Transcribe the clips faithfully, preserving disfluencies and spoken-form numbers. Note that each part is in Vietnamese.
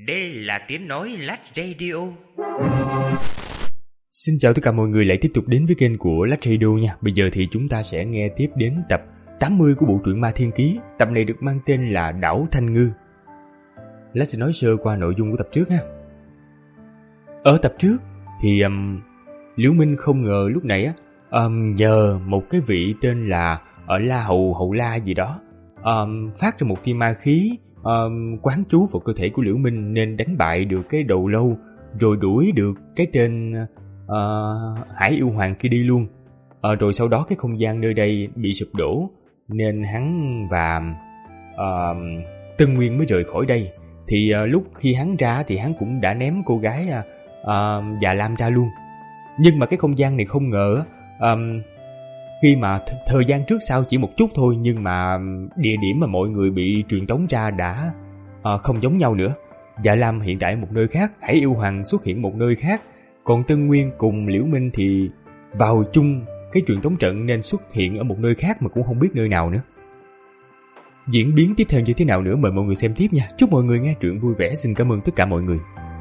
Đây là tiếng nói Lách Radio. Xin chào tất cả mọi người lại tiếp tục đến với kênh của Lách Radio nha. Bây giờ thì chúng ta sẽ nghe tiếp đến tập tám mươi của bộ truyện Ma Thiên Ký. Tập này được mang tên là Đảo Thanh Ngư. Lách sẽ nói sơ qua nội dung của tập trước ha. Ở tập trước thì um, Liễu Minh không ngờ lúc này á um, nhờ một cái vị tên là ở La Hầu Hậu La gì đó um, phát ra một tia ma khí um, quán trú vào cơ thể của Liễu Minh, nên đánh bại được cái đầu lâu, rồi đuổi được cái tên uh, Hải Yêu Hoàng kia đi luôn. uh, Rồi sau đó cái không gian nơi đây bị sụp đổ, nên hắn và uh, Tân Nguyên mới rời khỏi đây. Thì uh, lúc khi hắn ra thì hắn cũng đã ném cô gái uh, uh, Già Lam ra luôn. Nhưng mà cái không gian này không ngờ um, khi mà th- thời gian trước sau chỉ một chút thôi, nhưng mà địa điểm mà mọi người bị truyền tống ra đã uh, không giống nhau nữa. Dạ Lam hiện tại một nơi khác, Hải Yêu Hoàng xuất hiện một nơi khác, còn Tân Nguyên cùng Liễu Minh thì vào chung cái truyền tống trận nên xuất hiện ở một nơi khác mà cũng không biết nơi nào nữa. Diễn biến tiếp theo như thế nào nữa mời mọi người xem tiếp nha. Chúc mọi người nghe truyện vui vẻ. Xin cảm ơn tất cả mọi người.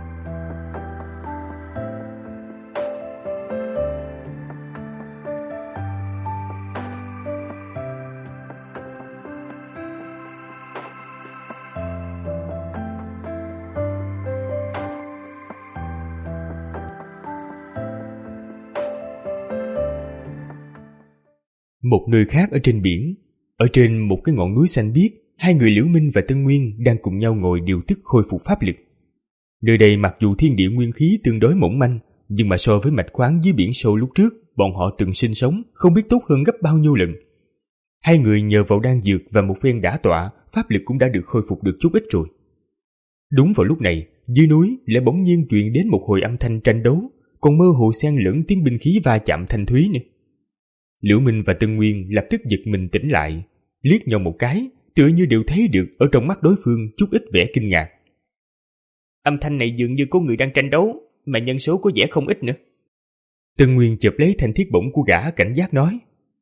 Một nơi khác ở trên biển, ở trên một cái ngọn núi xanh biếc, hai người Liễu Minh và Tân Nguyên đang cùng nhau ngồi điều tức khôi phục pháp lực. Nơi đây mặc dù thiên địa nguyên khí tương đối mỏng manh, nhưng mà so với mạch khoáng dưới biển sâu lúc trước bọn họ từng sinh sống không biết tốt hơn gấp bao nhiêu lần. Hai người nhờ vào đan dược và một phen đả tọa, pháp lực cũng đã được khôi phục được chút ít rồi. Đúng vào lúc này, dưới núi lại bỗng nhiên truyền đến một hồi âm thanh tranh đấu, còn mơ hồ xen lẫn tiếng binh khí va chạm thanh thúy nữa. Liễu Minh và Tân Nguyên lập tức giật mình tỉnh lại, liếc nhau một cái, tựa như đều thấy được ở trong mắt đối phương chút ít vẻ kinh ngạc. Âm thanh này dường như có người đang tranh đấu, mà nhân số có vẻ không ít nữa. Tân Nguyên chộp lấy thanh thiết bổng của gã, cảnh giác nói: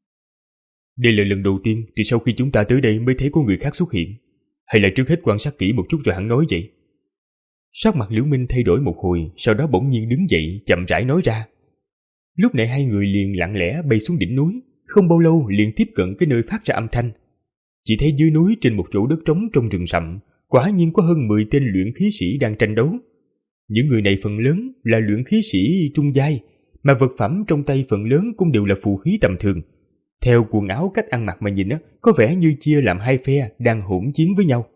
Đây là lần đầu tiên từ sau khi chúng ta tới đây mới thấy có người khác xuất hiện, hay là trước hết quan sát kỹ một chút rồi hẳn nói vậy? Sắc mặt Liễu Minh thay đổi một hồi, sau đó bỗng nhiên đứng dậy chậm rãi nói ra. Lúc này hai người liền lặng lẽ bay xuống đỉnh núi, không bao lâu liền tiếp cận cái nơi phát ra âm thanh. Chỉ thấy dưới núi trên một chỗ đất trống trong rừng rậm, quả nhiên có hơn mười tên luyện khí sĩ đang tranh đấu. Những người này phần lớn là luyện khí sĩ trung giai, mà vật phẩm trong tay phần lớn cũng đều là phù khí tầm thường. Theo quần áo cách ăn mặc mà nhìn á, có vẻ như chia làm hai phe đang hỗn chiến với nhau.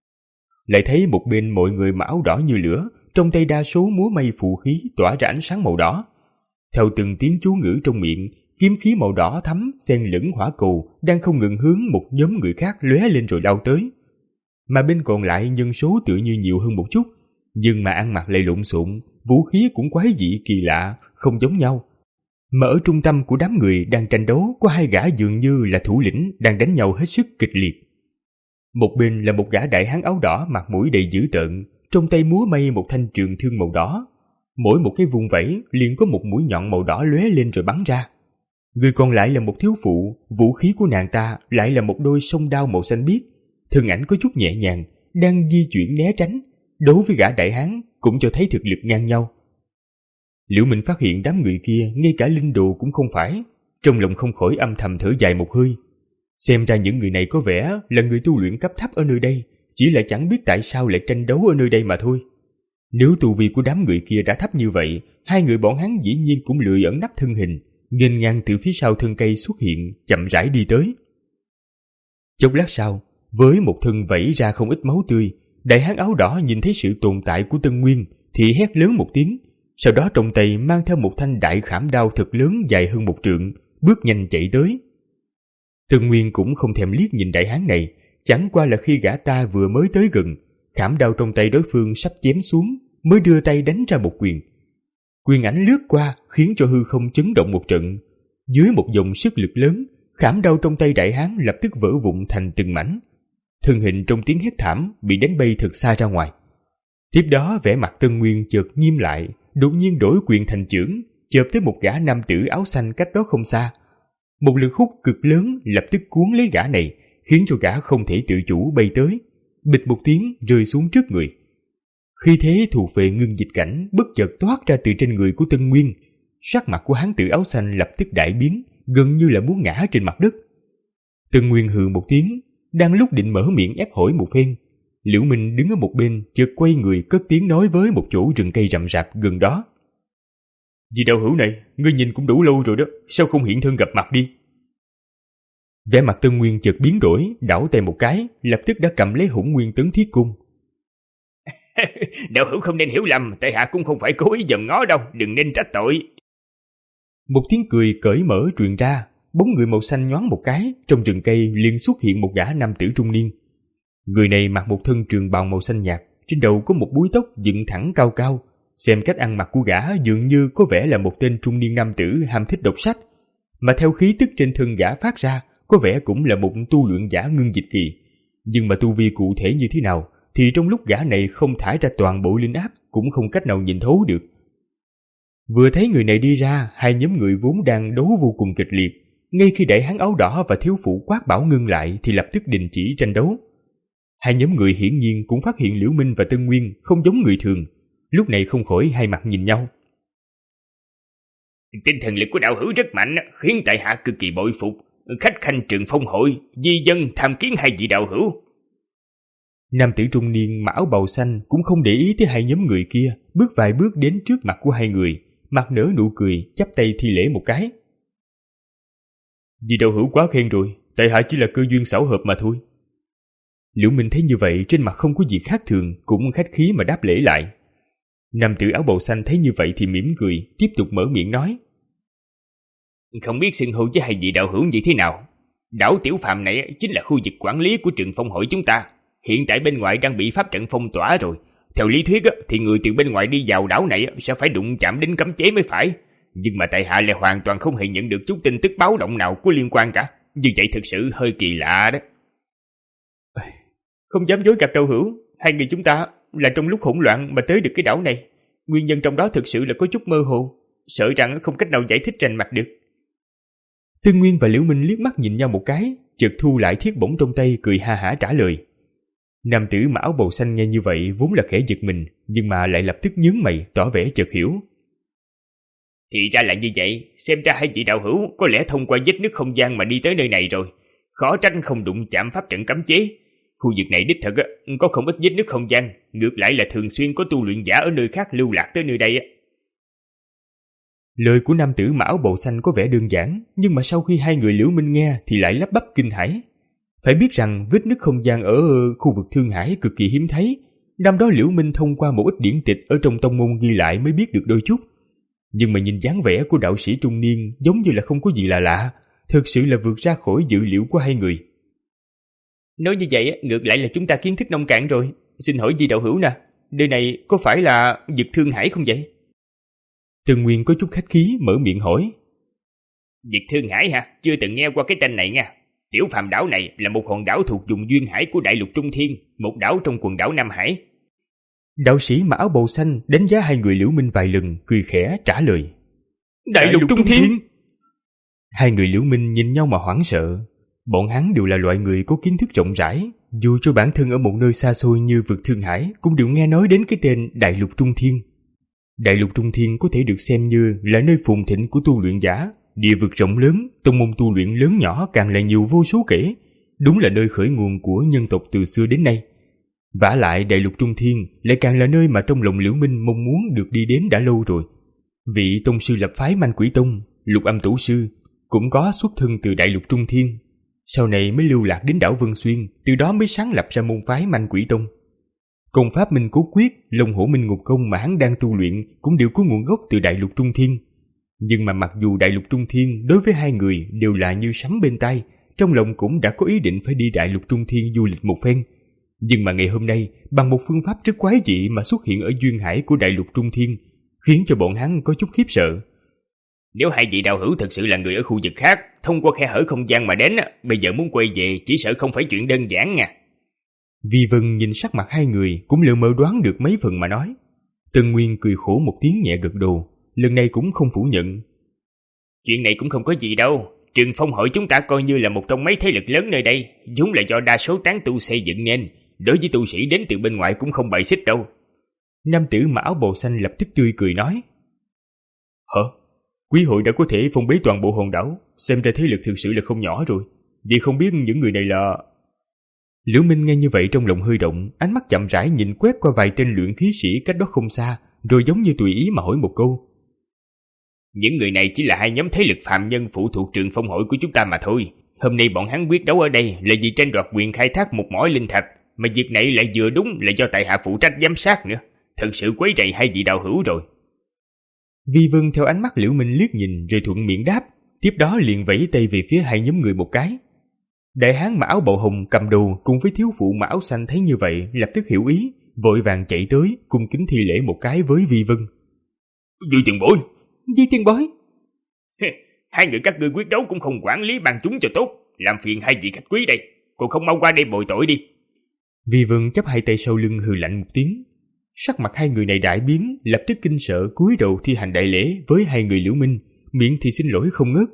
Lại thấy một bên mọi người mặc áo đỏ như lửa, trong tay đa số múa may phù khí tỏa ra ánh sáng màu đỏ. Theo từng tiếng chú ngữ trong miệng, kiếm khí màu đỏ thắm xen lẫn hỏa cầu đang không ngừng hướng một nhóm người khác lóe lên rồi lao tới. Mà bên còn lại nhân số tựa như nhiều hơn một chút, nhưng mà ăn mặc lại lộn xộn, vũ khí cũng quái dị kỳ lạ, không giống nhau. Mà ở trung tâm của đám người đang tranh đấu có hai gã dường như là thủ lĩnh đang đánh nhau hết sức kịch liệt. Một bên là một gã đại hán áo đỏ mặt mũi đầy dữ tợn, trong tay múa may một thanh trường thương màu đỏ. Mỗi một cái vùng vẫy liền có một mũi nhọn màu đỏ lóe lên rồi bắn ra. Người còn lại là một thiếu phụ, vũ khí của nàng ta lại là một đôi song đao màu xanh biếc, thân ảnh có chút nhẹ nhàng, đang di chuyển né tránh, đối với gã đại hán cũng cho thấy thực lực ngang nhau. Liễu Minh phát hiện đám người kia ngay cả linh đồ cũng không phải, trong lòng không khỏi âm thầm thở dài một hơi. Xem ra những người này có vẻ là người tu luyện cấp thấp ở nơi đây, chỉ là chẳng biết tại sao lại tranh đấu ở nơi đây mà thôi. Nếu tu vi của đám người kia đã thấp như vậy, hai người bọn hắn dĩ nhiên cũng lười ẩn nấp thân hình, nghênh ngang từ phía sau thân cây xuất hiện, chậm rãi đi tới. Chốc lát sau, với một thân vẩy ra không ít máu tươi, đại hán áo đỏ nhìn thấy sự tồn tại của Tân Nguyên thì hét lớn một tiếng, sau đó trong tay mang theo một thanh đại khảm đao thật lớn dài hơn một trượng, bước nhanh chạy tới. Tân Nguyên cũng không thèm liếc nhìn đại hán này, chẳng qua là khi gã ta vừa mới tới gần, khảm đao trong tay đối phương sắp chém xuống, mới đưa tay đánh ra một quyền. Quyền ảnh lướt qua khiến cho hư không chấn động một trận. Dưới một dòng sức lực lớn, khảm đao trong tay đại hán lập tức vỡ vụn thành từng mảnh. Thân hình trong tiếng hét thảm bị đánh bay thật xa ra ngoài. Tiếp đó vẻ mặt Tân Nguyên chợt nghiêm lại, đột nhiên đổi quyền thành chưởng, chộp tới một gã nam tử áo xanh cách đó không xa. Một lực hút cực lớn lập tức cuốn lấy gã này, khiến cho gã không thể tự chủ bay tới, bịch một tiếng rơi xuống trước người. Khi thế thuộc về Ngưng Dịch Cảnh bất chợt toát ra từ trên người của Tân Nguyên. Sắc mặt của hán tử áo xanh lập tức đại biến, gần như là muốn ngã trên mặt đất. Tân Nguyên hừ một tiếng, đang lúc định mở miệng ép hỏi một phen, Liễu Minh đứng ở một bên chợt quay người cất tiếng nói với một chỗ rừng cây rậm rạp gần đó. Vị đạo hữu này, ngươi nhìn cũng đủ lâu rồi đó, sao không hiện thân gặp mặt đi? Vẻ mặt Tân Nguyên chợt biến đổi, đảo tay một cái, lập tức đã cầm lấy Hỗn Nguyên Tấn Thiết Cung. Đạo hữu không nên hiểu lầm, tại hạ cũng không phải cố ý dòm ngó đâu, đừng nên trách tội. Một tiếng cười cởi mở truyền ra, bóng người màu xanh nhoáng một cái, trong rừng cây liền xuất hiện một gã nam tử trung niên. Người này mặc một thân trường bào màu xanh nhạt, trên đầu có một búi tóc dựng thẳng cao cao. Xem cách ăn mặc của gã dường như có vẻ là một tên trung niên nam tử ham thích đọc sách, mà theo khí tức trên thân gã phát ra, có vẻ cũng là một tu luyện giả ngưng dịch kỳ. Nhưng mà tu vi cụ thể như thế nào, thì trong lúc gã này không thải ra toàn bộ linh áp, cũng không cách nào nhìn thấu được. Vừa thấy người này đi ra, hai nhóm người vốn đang đấu vô cùng kịch liệt, ngay khi đại hán áo đỏ và thiếu phụ quát bảo ngưng lại thì lập tức đình chỉ tranh đấu. Hai nhóm người hiển nhiên cũng phát hiện Liễu Minh và Tân Nguyên không giống người thường, lúc này không khỏi hai mặt nhìn nhau. Tinh thần lực của đạo hữu rất mạnh, khiến tại hạ cực kỳ bội phục. Khách khanh Trường Phong hội, di dân tham kiến hai vị đạo hữu. Nam tử trung niên mặc áo bào xanh cũng không để ý tới hai nhóm người kia, bước vài bước đến trước mặt của hai người, mặt nở nụ cười, chắp tay thi lễ một cái. Vì đạo hữu quá khen rồi, tại hạ chỉ là cơ duyên xảo hợp mà thôi. Liễu Minh thấy như vậy trên mặt không có gì khác thường, cũng khách khí mà đáp lễ lại. Nam tử áo bào xanh thấy như vậy thì mỉm cười, tiếp tục mở miệng nói. Không biết xưng hô với hai vị đạo hữu như thế nào? Đảo Tiểu Phàm này chính là khu vực quản lý của Trường Phong hội chúng ta. Hiện tại bên ngoài đang bị pháp trận phong tỏa rồi. Theo lý thuyết thì người từ bên ngoài đi vào đảo này sẽ phải đụng chạm đến cấm chế mới phải. Nhưng mà tại hạ lại hoàn toàn không hề nhận được chút tin tức báo động nào có liên quan cả. Như vậy thực sự hơi kỳ lạ đó. Không dám dối gạt đạo hữu, hai người chúng ta là trong lúc hỗn loạn mà tới được cái đảo này. Nguyên nhân trong đó thực sự là có chút mơ hồ, sợ rằng không cách nào giải thích rành mạch được. Tân Nguyên và Liễu Minh liếc mắt nhìn nhau một cái, chợt thu lại thiết bổng trong tay, cười ha hả trả lời. Nam tử mặc áo bào xanh nghe như vậy vốn là khẽ giật mình, nhưng mà lại lập tức nhướng mày, tỏ vẻ chợt hiểu. Thì ra là như vậy, xem ra hai vị đạo hữu có lẽ thông qua vết nứt không gian mà đi tới nơi này rồi. Khó tránh không đụng chạm pháp trận cấm chế. Khu vực này đích thực có không ít vết nứt không gian, ngược lại là thường xuyên có tu luyện giả ở nơi khác lưu lạc tới nơi đây. Lời của nam tử mặc áo bào xanh có vẻ đơn giản, nhưng mà sau khi hai người Liễu Minh nghe thì lại lắp bắp kinh hãi. Phải biết rằng vết nứt không gian ở khu vực Thương Hải cực kỳ hiếm thấy. Năm đó Liễu Minh thông qua một ít điển tịch ở trong tông môn ghi lại mới biết được đôi chút. Nhưng mà nhìn dáng vẻ của đạo sĩ trung niên giống như là không có gì là lạ, thực sự là vượt ra khỏi dự liệu của hai người. Nói như vậy ngược lại là chúng ta kiến thức nông cạn rồi. Xin hỏi vị đạo hữu nè, nơi này có phải là vực Thương Hải không vậy? Tân Nguyên có chút khách khí mở miệng hỏi. Vực Thương Hải hả? Chưa từng nghe qua cái tên này nha. Tiểu Phàm đảo này là một hòn đảo thuộc vùng duyên hải của đại lục Trung Thiên, một đảo trong quần đảo Nam Hải. Đạo sĩ mặc áo bào xanh đánh giá hai người Liễu Minh vài lần, cười khẽ trả lời. Đại, đại lục, lục Trung Thiên? Thiên? Hai người Liễu Minh nhìn nhau mà hoảng sợ. Bọn hắn đều là loại người có kiến thức rộng rãi, dù cho bản thân ở một nơi xa xôi như vực Thương Hải cũng đều nghe nói đến cái tên Đại lục Trung Thiên. Đại lục Trung Thiên có thể được xem như là nơi phồn thịnh của tu luyện giả, địa vực rộng lớn, tông môn tu luyện lớn nhỏ càng là nhiều vô số kể, đúng là nơi khởi nguồn của nhân tộc từ xưa đến nay. Vả lại Đại lục Trung Thiên lại càng là nơi mà trong lòng Liễu Minh mong muốn được đi đến đã lâu rồi. Vị tông sư lập phái Manh Quỷ Tông, Lục Âm Tổ sư, cũng có xuất thân từ Đại lục Trung Thiên, sau này mới lưu lạc đến đảo Vân Xuyên, từ đó mới sáng lập ra môn phái Manh Quỷ Tông. Công pháp Minh Cố Quyết, Long Hổ Minh Ngục Công mà hắn đang tu luyện cũng đều có nguồn gốc từ Đại lục Trung Thiên. Nhưng mà mặc dù Đại lục Trung Thiên đối với hai người đều là như sấm bên tai, trong lòng cũng đã có ý định phải đi Đại lục Trung Thiên du lịch một phen. Nhưng mà ngày hôm nay, bằng một phương pháp rất quái dị mà xuất hiện ở duyên hải của Đại lục Trung Thiên, khiến cho bọn hắn có chút khiếp sợ. Nếu hai vị đạo hữu thực sự là người ở khu vực khác, thông qua khe hở không gian mà đến, bây giờ muốn quay về chỉ sợ không phải chuyện đơn giản nha. Vi Vân nhìn sắc mặt hai người cũng lờ mờ đoán được mấy phần mà nói. Tân Nguyên cười khổ một tiếng nhẹ gật đầu, lần này cũng không phủ nhận. Chuyện này cũng không có gì đâu, Trường Phong hội chúng ta coi như là một trong mấy thế lực lớn nơi đây, vốn là do đa số tán tu xây dựng nên, đối với tu sĩ đến từ bên ngoài cũng không bày xích đâu. Nam tử mặc áo bào xanh lập tức tươi cười nói: Hả? Quý hội đã có thể phong bế toàn bộ hòn đảo, xem ra thế lực thực sự là không nhỏ rồi. Vì không biết những người này là... Liễu Minh nghe như vậy trong lòng hơi động, ánh mắt chậm rãi nhìn quét qua vài tên luyện khí sĩ cách đó không xa, rồi giống như tùy ý mà hỏi một câu: Những người này chỉ là hai nhóm thế lực phàm nhân phụ thuộc Trường Phong hội của chúng ta mà thôi. Hôm nay bọn hắn quyết đấu ở đây là vì tranh đoạt quyền khai thác một mỏ linh thạch, mà việc này lại vừa đúng là do tại hạ phụ trách giám sát nữa. Thật sự quấy rầy hai vị đạo hữu rồi. Vi Vân theo ánh mắt Liễu Minh liếc nhìn rồi thuận miệng đáp, tiếp đó liền vẫy tay về phía hai nhóm người một cái. Đại hán mặc áo bào hồng cầm đầu cùng với thiếu phụ mặc áo xanh thấy như vậy lập tức hiểu ý, vội vàng chạy tới cung kính thi lễ một cái với Vi Vân. Vi tiền bối, Vi tiền bối. Hai người các ngươi quyết đấu cũng không quản lý ban chúng cho tốt, làm phiền hai vị khách quý đây, còn không mau qua đây bồi tội đi. Vi Vân chắp hai tay sau lưng hừ lạnh một tiếng. Sắc mặt hai người này đại biến, lập tức kinh sợ cúi đầu thi hành đại lễ với hai người Liễu Minh, miệng thì xin lỗi không ngớt.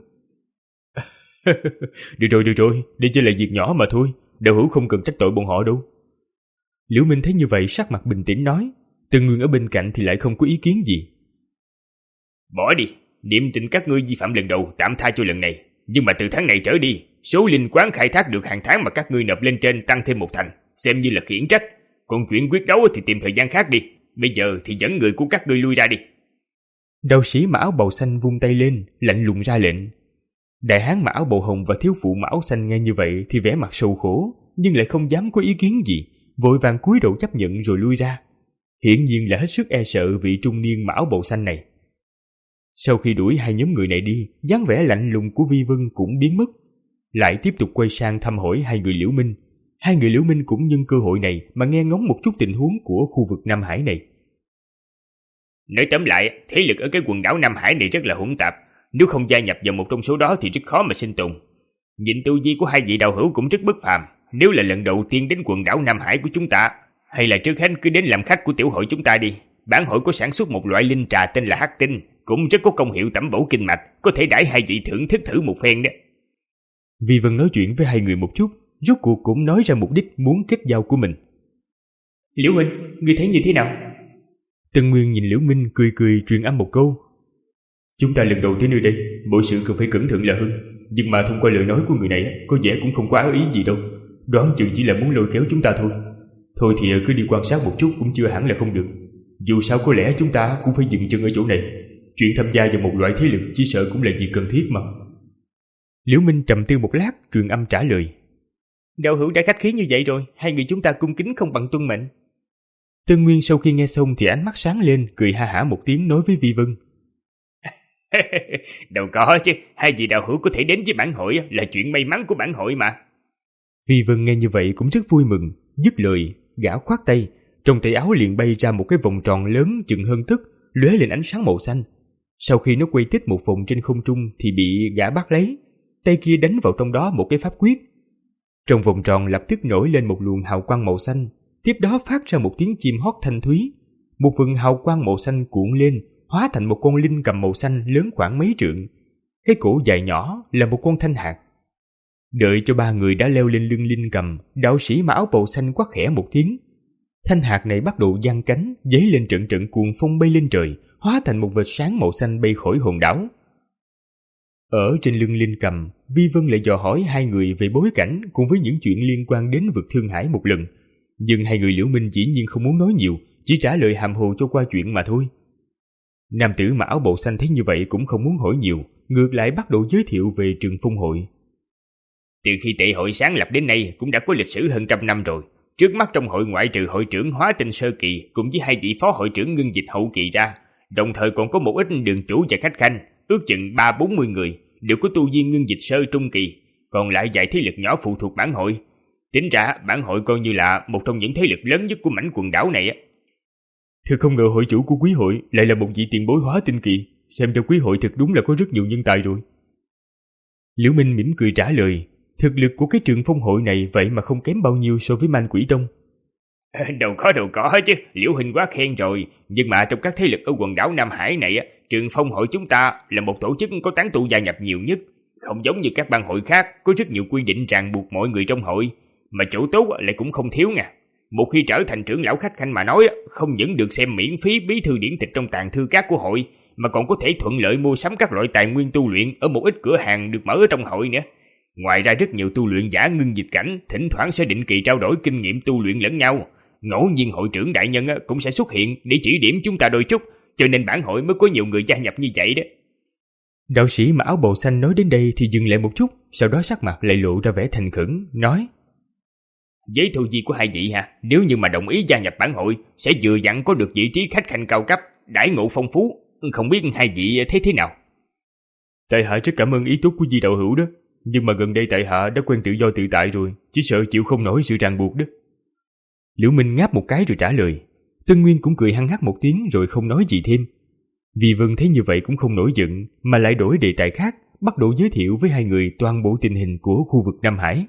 Được rồi, được rồi, đây chỉ là việc nhỏ mà thôi, đạo hữu không cần trách tội bọn họ đâu. Liễu Minh thấy như vậy sắc mặt bình tĩnh nói, Từ Nguyên ở bên cạnh thì lại không có ý kiến gì. Bỏ đi, niệm tình các ngươi vi phạm lần đầu tạm tha cho lần này, nhưng mà từ tháng này trở đi, số linh quán khai thác được hàng tháng mà các ngươi nộp lên trên tăng thêm một thành, xem như là khiển trách. Còn chuyện quyết đấu thì tìm thời gian khác đi, bây giờ thì dẫn người của các ngươi lui ra đi. Đạo sĩ mặc áo bào xanh vung tay lên, lạnh lùng ra lệnh. Đại hán mặc áo bào hồng và thiếu phụ mặc áo xanh nghe như vậy thì vẻ mặt sầu khổ, nhưng lại không dám có ý kiến gì, vội vàng cúi đầu chấp nhận rồi lui ra. Hiển nhiên là hết sức e sợ vị trung niên mặc áo bào xanh này. Sau khi đuổi hai nhóm người này đi, dáng vẻ lạnh lùng của Vi Vân cũng biến mất, lại tiếp tục quay sang thăm hỏi hai người Liễu Minh. Hai người Liễu Minh cũng nhân cơ hội này mà nghe ngóng một chút tình huống của khu vực Nam Hải này. Nói tóm lại, thế lực ở cái quần đảo Nam Hải này rất là hỗn tạp, nếu không gia nhập vào một trong số đó thì rất khó mà sinh tồn. Nhìn tu vi của hai vị đạo hữu cũng rất bất phàm, nếu là lần đầu tiên đến quần đảo Nam Hải của chúng ta, hay là trước hết cứ đến làm khách của tiểu hội chúng ta đi. Bản hội có sản xuất một loại linh trà tên là hắc tinh, cũng rất có công hiệu tẩm bổ kinh mạch, có thể đãi hai vị thưởng thức thử một phen đó. Vi Vân nói chuyện với hai người một chút, rốt cuộc cũng nói ra mục đích muốn kết giao của mình. Liễu Minh, ngươi thấy như thế nào? Tân Nguyên nhìn Liễu Minh cười cười truyền âm một câu. Chúng ta lần đầu tới nơi đây, mọi sự cần phải cẩn thận là hơn. Nhưng mà thông qua lời nói của người này, có vẻ cũng không có áo ý gì đâu. Đoán chừng chỉ là muốn lôi kéo chúng ta thôi. Thôi thì cứ đi quan sát một chút cũng chưa hẳn là không được. Dù sao có lẽ chúng ta cũng phải dừng chân ở chỗ này. Chuyện tham gia vào một loại thế lực chỉ sợ cũng là việc cần thiết mà. Liễu Minh trầm tư một lát, truyền âm trả lời. Đạo hữu đã khách khí như vậy rồi, hai người chúng ta cung kính không bằng tuân mệnh. Tân Nguyên sau khi nghe xong thì ánh mắt sáng lên, cười ha hả một tiếng nói với Vi Vân. Đâu có chứ, hai vị đạo hữu có thể đến với bản hội là chuyện may mắn của bản hội mà. Vi Vân nghe như vậy cũng rất vui mừng, dứt lời, gã khoát tay, trong tay áo liền bay ra một cái vòng tròn lớn chừng hơn tấc, lóe lên ánh sáng màu xanh. Sau khi nó quay tích một vòng trên không trung thì bị gã bắt lấy, tay kia đánh vào trong đó một cái pháp quyết. Trong vòng tròn lập tức nổi lên một luồng hào quang màu xanh, tiếp đó phát ra một tiếng chim hót thanh thúy. Một vầng hào quang màu xanh cuộn lên, hóa thành một con linh cầm màu xanh lớn khoảng mấy trượng. Cái cổ dài nhỏ là một con thanh hạt. Đợi cho ba người đã leo lên lưng linh cầm, đạo sĩ mặc áo bào xanh quát khẽ một tiếng. Thanh hạt này bắt đầu giang cánh, giấy lên trận trận cuồng phong bay lên trời, hóa thành một vệt sáng màu xanh bay khỏi hòn đảo. Ở trên lưng linh cầm, Vi Vân lại dò hỏi hai người về bối cảnh cùng với những chuyện liên quan đến vực Thương Hải một lần. Nhưng hai người Liễu Minh dĩ nhiên không muốn nói nhiều, chỉ trả lời hàm hồ cho qua chuyện mà thôi. Nam tử mặc áo bào xanh thấy như vậy cũng không muốn hỏi nhiều, ngược lại bắt đầu giới thiệu về Trường Phong hội. Từ khi tệ hội sáng lập đến nay cũng đã có lịch sử hơn trăm năm rồi. Trước mắt trong hội ngoại trừ hội trưởng Hóa Tinh Sơ Kỳ cùng với hai vị phó hội trưởng Ngưng Dịch Hậu Kỳ ra, đồng thời còn có một ít đường chủ và khách khanh, ước chừng ba bốn mươi người, đều có tu vi Ngưng Dịch Sơ Trung Kỳ, còn lại vài thế lực nhỏ phụ thuộc bản hội. Tính ra bản hội coi như là một trong những thế lực lớn nhất của mảnh quần đảo này á. Thật không ngờ hội chủ của quý hội lại là một vị tiền bối Hóa Tinh Kỳ, xem ra quý hội thật đúng là có rất nhiều nhân tài rồi. Liễu Minh mỉm cười trả lời, thực lực của cái Trường Phong hội này vậy mà không kém bao nhiêu so với Man Quỷ Tông. Đâu có đâu có chứ, Liễu Huynh quá khen rồi, nhưng mà trong các thế lực ở quần đảo Nam Hải này, Trường Phong hội chúng ta là một tổ chức có tán tu gia nhập nhiều nhất, không giống như các bang hội khác có rất nhiều quy định ràng buộc mọi người trong hội, mà chỗ tốt lại cũng không thiếu nha. Một khi trở thành trưởng lão khách khanh mà nói, không những được xem miễn phí bí thư điển tịch trong tàng thư các của hội, mà còn có thể thuận lợi mua sắm các loại tài nguyên tu luyện ở một ít cửa hàng được mở ở trong hội nữa. Ngoài ra rất nhiều tu luyện giả ngưng dịch cảnh thỉnh thoảng sẽ định kỳ trao đổi kinh nghiệm tu luyện lẫn nhau. Ngẫu nhiên hội trưởng đại nhân cũng sẽ xuất hiện để chỉ điểm chúng ta đôi chút, cho nên bản hội mới có nhiều người gia nhập như vậy đó. Đạo sĩ mặc áo bào xanh nói đến đây thì dừng lại một chút, sau đó sắc mặt lại lộ ra vẻ thành khẩn, nói: Với tu vi của hai vị ha, nếu như mà đồng ý gia nhập bản hội, sẽ vừa dặn có được vị trí khách khanh cao cấp, đãi ngộ phong phú, không biết hai vị thấy thế nào? Tại hạ rất cảm ơn ý tốt của Di đạo hữu đó, nhưng mà gần đây tại hạ đã quen tự do tự tại rồi, chỉ sợ chịu không nổi sự ràng buộc đó. Liễu Minh ngáp một cái rồi trả lời. Tân Nguyên cũng cười hăng hắc một tiếng rồi không nói gì thêm. Vì Vân thấy như vậy cũng không nổi giận, mà lại đổi đề tài khác, bắt đầu giới thiệu với hai người toàn bộ tình hình của khu vực Nam Hải.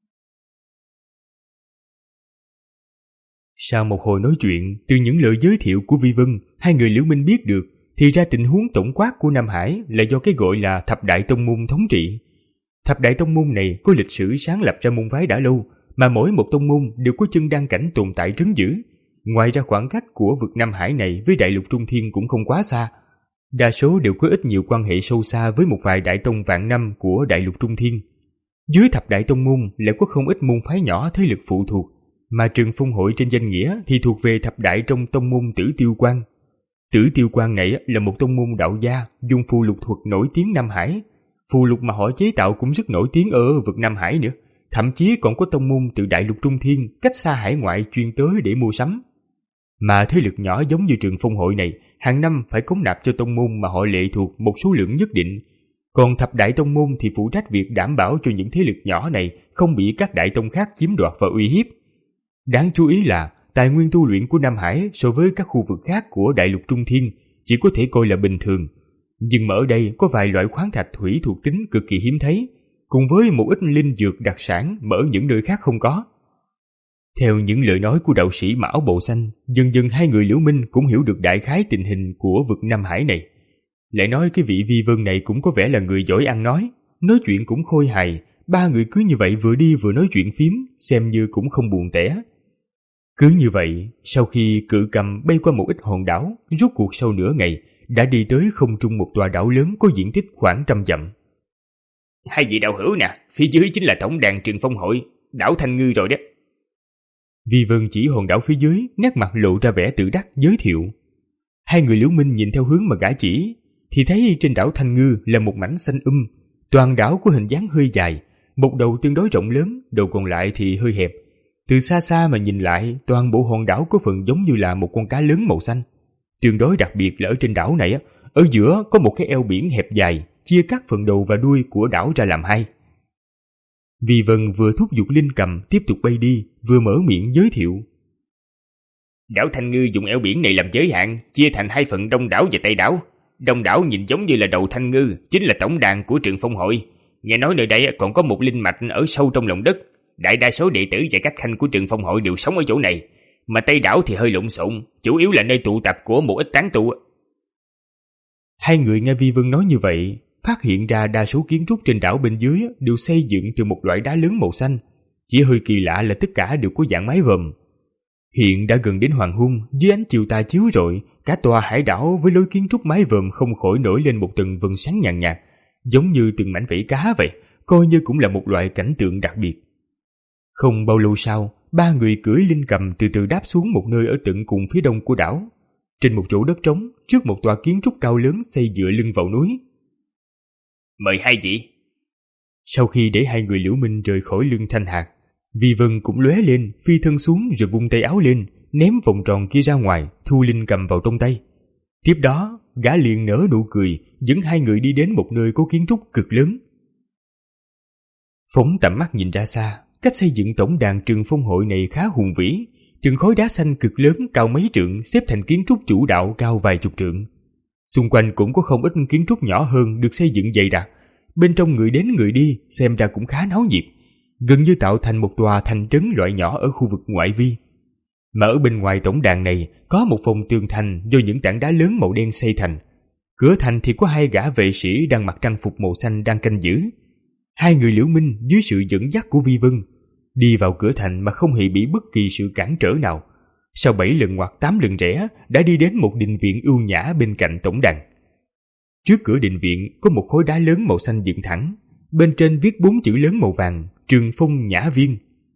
Sau một hồi nói chuyện, từ những lời giới thiệu của Vi Vân, hai người Liễu Minh biết được thì ra tình huống tổng quát của Nam Hải là do cái gọi là Thập Đại Tông Môn thống trị. Thập Đại Tông Môn này có lịch sử sáng lập ra môn phái đã lâu, mà mỗi một tông môn đều có chân đan cảnh tồn tại trấn giữ. Ngoài ra khoảng cách của vực Nam Hải này với Đại Lục Trung Thiên cũng không quá xa. Đa số đều có ít nhiều quan hệ sâu xa với một vài đại tông vạn năm của Đại Lục Trung Thiên. Dưới Thập Đại Tông Môn lại có không ít môn phái nhỏ thế lực phụ thuộc, mà Trường Phong Hội trên danh nghĩa thì thuộc về thập đại trong tông môn Tử Tiêu Quan. Tử Tiêu Quan này là một tông môn đạo gia dùng phù lục thuật nổi tiếng Nam Hải. Phù lục mà họ chế tạo cũng rất nổi tiếng ở vực Nam Hải nữa. Thậm chí còn có tông môn từ Đại Lục Trung Thiên cách xa hải ngoại chuyên tới để mua sắm. Mà thế lực nhỏ giống như Trường Phong Hội này hàng năm phải cống nạp cho tông môn mà họ lệ thuộc một số lượng nhất định. Còn thập đại tông môn thì phụ trách việc đảm bảo cho những thế lực nhỏ này không bị các đại tông khác chiếm đoạt và uy hiếp. Đáng chú ý là tài nguyên tu luyện của Nam Hải so với các khu vực khác của Đại Lục Trung Thiên chỉ có thể coi là bình thường. Nhưng mà ở đây có vài loại khoáng thạch thủy thuộc tính cực kỳ hiếm thấy, cùng với một ít linh dược đặc sản mà ở những nơi khác không có. Theo những lời nói của đạo sĩ mặc áo bào xanh, dần dần hai người Liễu Minh cũng hiểu được đại khái tình hình của vực Nam Hải này. Lại nói cái vị Vi Vân này cũng có vẻ là người giỏi ăn nói, nói chuyện cũng khôi hài, ba người cứ như vậy vừa đi vừa nói chuyện phím, xem như cũng không buồn tẻ. Cứ như vậy, sau khi cự cầm bay qua một ít hòn đảo, rốt cuộc sau nửa ngày, đã đi tới không trung một tòa đảo lớn có diện tích khoảng trăm dặm. Hai vị đạo hữu nè, phía dưới chính là tổng đàn Trường Phong Hội, đảo Thanh Ngư rồi đó. Vi Vân chỉ hòn đảo phía dưới, nét mặt lộ ra vẻ tự đắc giới thiệu. Hai người Liễu Minh nhìn theo hướng mà gã chỉ, thì thấy trên đảo Thanh Ngư là một mảnh xanh um, toàn đảo có hình dáng hơi dài, một đầu tương đối rộng lớn, đầu còn lại thì hơi hẹp. Từ xa xa mà nhìn lại, toàn bộ hòn đảo có phần giống như là một con cá lớn màu xanh. Tương đối đặc biệt là ở trên đảo này, ở giữa có một cái eo biển hẹp dài, chia cắt phần đầu và đuôi của đảo ra làm hai. Vi Vân vừa thúc giục linh cầm tiếp tục bay đi, vừa mở miệng giới thiệu. Đảo Thanh Ngư dùng eo biển này làm giới hạn, chia thành hai phần Đông đảo và Tây đảo. Đông đảo nhìn giống như là đầu Thanh Ngư, chính là tổng đàn của Trường Phong Hội. Nghe nói nơi đây còn có một linh mạch ở sâu trong lòng đất. Đại đa số đệ tử và các khanh của Trường Phong Hội đều sống ở chỗ này. Mà Tây đảo thì hơi lộn xộn, chủ yếu là nơi tụ tập của một ít tán tu. Hai người nghe Vi Vân nói như vậy, phát hiện ra đa số kiến trúc trên đảo bên dưới đều xây dựng từ một loại đá lớn màu xanh. Chỉ hơi kỳ lạ là tất cả đều có dạng mái vòm. Hiện đã gần đến hoàng hôn, dưới ánh chiều tà chiếu rọi, cả tòa hải đảo với lối kiến trúc mái vòm không khỏi nổi lên một tầng vầng sáng nhàn nhạt, giống như từng mảnh vảy cá vậy, coi như cũng là một loại cảnh tượng đặc biệt. Không bao lâu sau, ba người cưỡi linh cầm từ từ đáp xuống một nơi ở tận cùng phía đông của đảo, trên một chỗ đất trống, trước một tòa kiến trúc cao lớn xây dựa lưng vào núi. Mời hai vị. Sau khi để hai người Liễu Minh rời khỏi lưng Thanh Hạc, Vi Vân cũng lóe lên, phi thân xuống rồi vung tay áo lên, ném vòng tròn kia ra ngoài, thu linh cầm vào trong tay. Tiếp đó, gã liền nở nụ cười, dẫn hai người đi đến một nơi có kiến trúc cực lớn. Phóng tầm mắt nhìn ra xa, cách xây dựng tổng đàn Trường Phong Hội này khá hùng vĩ, từng khối đá xanh cực lớn cao mấy trượng xếp thành kiến trúc chủ đạo cao vài chục trượng. Xung quanh cũng có không ít kiến trúc nhỏ hơn được xây dựng dày đặc, bên trong người đến người đi xem ra cũng khá náo nhiệt, gần như tạo thành một tòa thành trấn loại nhỏ ở khu vực ngoại vi. Mà ở bên ngoài tổng đàn này có một phòng tường thành do những tảng đá lớn màu đen xây thành. Cửa thành thì có hai gã vệ sĩ đang mặc trang phục màu xanh đang canh giữ. Hai người Liễu Minh dưới sự dẫn dắt của Vi Vân, đi vào cửa thành mà không hề bị bất kỳ sự cản trở nào. Sau bảy lần ngoặt tám lần rẽ, đã đi đến một đình viện ưu nhã bên cạnh tổng đàn. Trước cửa đình viện có một khối đá lớn màu xanh dựng thẳng, bên trên viết bốn chữ lớn màu vàng: Trường Phong Nhã Viên.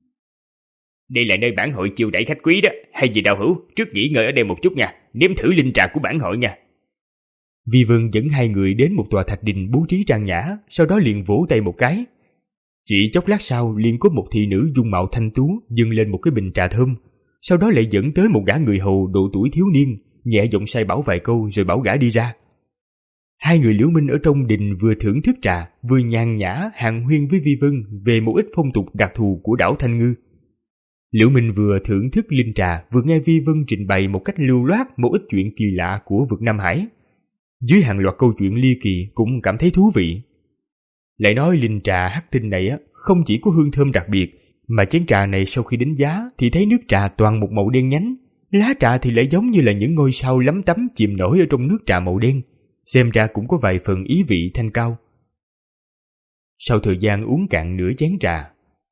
Đây là nơi bản hội chiêu đãi khách quý đó, hay gì đạo hữu, trước nghỉ ngơi ở đây một chút nha, nếm thử linh trà của bản hội nha. Vi Vân dẫn hai người đến một tòa thạch đình bố trí trang nhã, sau đó liền vỗ tay một cái. Chỉ chốc lát sau liền có một thị nữ dung mạo thanh tú dâng lên một cái bình trà thơm, sau đó lại dẫn tới một gã người hầu độ tuổi thiếu niên, nhẹ giọng sai bảo vài câu rồi bảo gã đi ra. Hai người Liễu Minh ở trong đình vừa thưởng thức trà, vừa nhàn nhã hàn huyên với Vi Vân về một ít phong tục đặc thù của đảo Thanh Ngư. Liễu Minh vừa thưởng thức linh trà, vừa nghe Vi Vân trình bày một cách lưu loát một ít chuyện kỳ lạ của vực Nam Hải. Dưới hàng loạt câu chuyện ly kỳ cũng cảm thấy thú vị. Lại nói linh trà hắc tinh này á, không chỉ có hương thơm đặc biệt, mà chén trà này sau khi đánh giá thì thấy nước trà toàn một màu đen nhánh, lá trà thì lại giống như là những ngôi sao lấm tấm chìm nổi ở trong nước trà màu đen, xem ra cũng có vài phần ý vị thanh cao. Sau thời gian uống cạn nửa chén trà,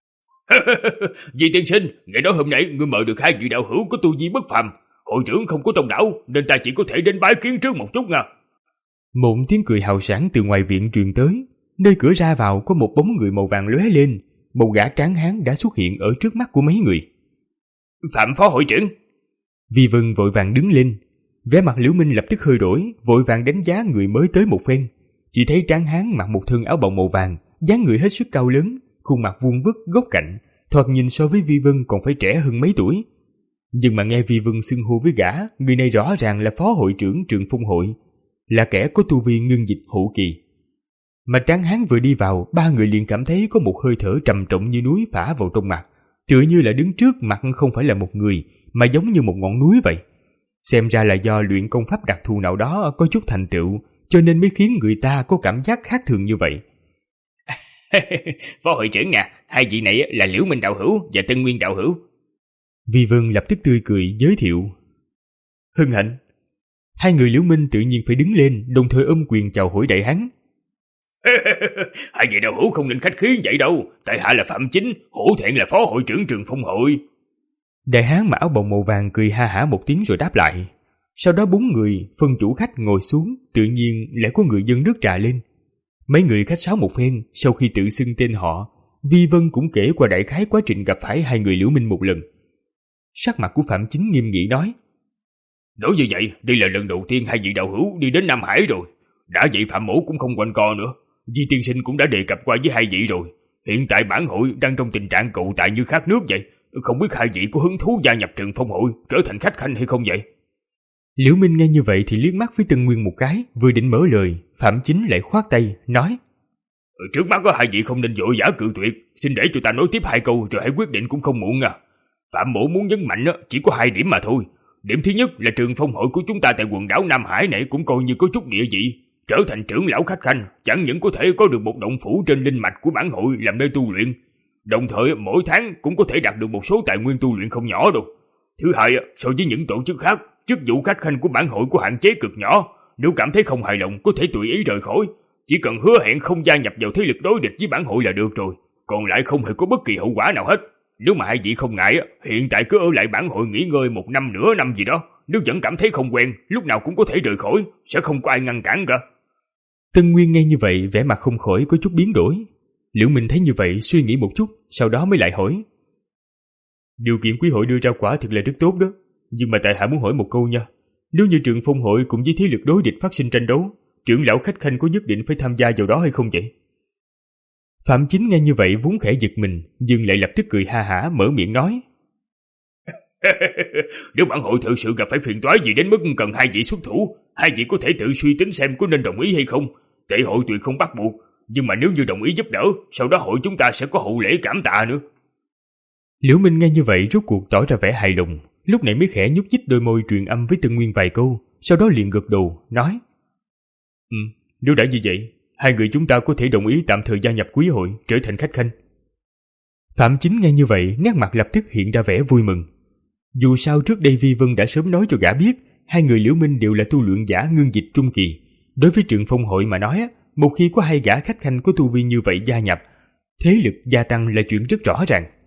Di tiên sinh, nghe nói hôm nay ngươi mời được hai vị đạo hữu có tu vi bất phàm, hội trưởng không có tông đảo nên ta chỉ có thể đến bái kiến trước một chút nha. Một tiếng cười hào sảng từ ngoài viện truyền tới, nơi cửa ra vào có một bóng người màu vàng lóe lên, một gã tráng hán đã xuất hiện ở trước mắt của mấy người. Phạm phó hội trưởng. Vi Vân vội vàng đứng lên, vẻ mặt Liễu Minh lập tức hơi đổi, vội vàng đánh giá người mới tới một phen. Chỉ thấy tráng hán mặc một thân áo bào màu vàng, dáng người hết sức cao lớn, khuôn mặt vuông vức góc cạnh, thoạt nhìn so với Vi Vân còn phải trẻ hơn mấy tuổi. Nhưng mà nghe Vi Vân xưng hô với gã, người này rõ ràng là phó hội trưởng Trường Phong hội, là kẻ có tu vi ngưng dịch hậu kỳ. Mà tráng hán vừa đi vào, ba người liền cảm thấy có một hơi thở trầm trọng như núi phả vào trong mặt, tựa như là đứng trước mặt không phải là một người, mà giống như một ngọn núi vậy. Xem ra là do luyện công pháp đặc thù nào đó có chút thành tựu, cho nên mới khiến người ta có cảm giác khác thường như vậy. Phó hội trưởng à, hai vị này là Liễu Minh đạo hữu và Tân Nguyên đạo hữu. Vi Vân lập tức tươi cười giới thiệu. Hân hạnh. Hai người Liễu Minh tự nhiên phải đứng lên, đồng thời ôm quyền chào hỏi đại hán. Hai vị đạo hữu không nên khách khí vậy đâu, tại hạ là Phạm Chính, hổ thẹn là phó hội trưởng Trường Phong hội. Đại hán mặc áo bào màu vàng cười ha hả một tiếng rồi đáp lại. Sau đó bốn người phân chủ khách ngồi xuống, tự nhiên lại có người dâng nước trà lên. Mấy người khách sáo một phen, sau khi tự xưng tên họ, Vi Vân cũng kể qua đại khái quá trình gặp phải hai người Liễu Minh một lần. Sắc mặt của Phạm Chính nghiêm nghị nói: Nói như vậy, đây là lần đầu tiên hai vị đạo hữu đi đến Nam Hải rồi. Đã vậy Phạm mẫu cũng không quanh co nữa, Di tiên sinh cũng đã đề cập qua với hai vị rồi. Hiện tại bản hội đang trong tình trạng cầu tài như khát nước vậy, không biết hai vị có hứng thú gia nhập Trường Phong hội, trở thành khách khanh hay không vậy? Liễu Minh nghe như vậy thì liếc mắt với Tân Nguyên một cái, vừa định mở lời, Phạm Chính lại khoát tay nói: Trước mắt có hai vị không nên vội vã cự tuyệt, xin để cho ta nói tiếp hai câu rồi hãy quyết định cũng không muộn à. Phạm mẫu muốn nhấn mạnh chỉ có hai điểm mà thôi. Điểm thứ nhất là Trường Phong hội của chúng ta tại quần đảo Nam Hải này cũng coi như có chút địa vị, trở thành trưởng lão khách khanh chẳng những có thể có được một động phủ trên linh mạch của bản hội làm nơi tu luyện, đồng thời mỗi tháng cũng có thể đạt được một số tài nguyên tu luyện không nhỏ đâu. Thứ hai, so với những tổ chức khác, chức vụ khách khanh của bản hội có hạn chế cực nhỏ, nếu cảm thấy không hài lòng có thể tùy ý rời khỏi, chỉ cần hứa hẹn không gia nhập vào thế lực đối địch với bản hội là được rồi, còn lại không hề có bất kỳ hậu quả nào hết. Nếu mà hai vị không ngại, hiện tại cứ ở lại bản hội nghỉ ngơi một năm nửa năm gì đó, nếu vẫn cảm thấy không quen, lúc nào cũng có thể rời khỏi, sẽ không có ai ngăn cản cả. Tân Nguyên nghe như vậy, vẻ mặt không khỏi có chút biến đổi. Liễu Minh thấy như vậy, suy nghĩ một chút, sau đó mới lại hỏi: Điều kiện quý hội đưa ra quả thực là rất tốt đó, nhưng mà tại hạ muốn hỏi một câu nha. Nếu như Trường Phong hội cùng với thế lực đối địch phát sinh tranh đấu, trưởng lão khách khanh có nhất định phải tham gia vào đó hay không vậy? Phạm Chính nghe như vậy vốn khẽ giật mình, nhưng lại lập tức cười ha hả mở miệng nói: Nếu bản hội thực sự gặp phải phiền toái gì đến mức cần hai vị xuất thủ, hai vị có thể tự suy tính xem có nên đồng ý hay không. Tệ hội tuyệt không bắt buộc, nhưng mà nếu như đồng ý giúp đỡ, sau đó hội chúng ta sẽ có hậu lễ cảm tạ nữa. Liễu Minh nghe như vậy rốt cuộc tỏ ra vẻ hài lòng, lúc này mới khẽ nhúc nhích đôi môi truyền âm với Tân Nguyên vài câu, sau đó liền gật đầu nói: Ừ, nếu đã như vậy, hai người chúng ta có thể đồng ý tạm thời gia nhập quý hội, trở thành khách khanh. Phạm Chính nghe như vậy, nét mặt lập tức hiện ra vẻ vui mừng. Dù sao trước đây Vi Vân đã sớm nói cho gã biết, hai người Liễu Minh đều là tu luyện giả ngưng dịch trung kỳ. Đối với Trường Phong hội mà nói, một khi có hai gã khách khanh có tu vi như vậy gia nhập, thế lực gia tăng là chuyện rất rõ ràng.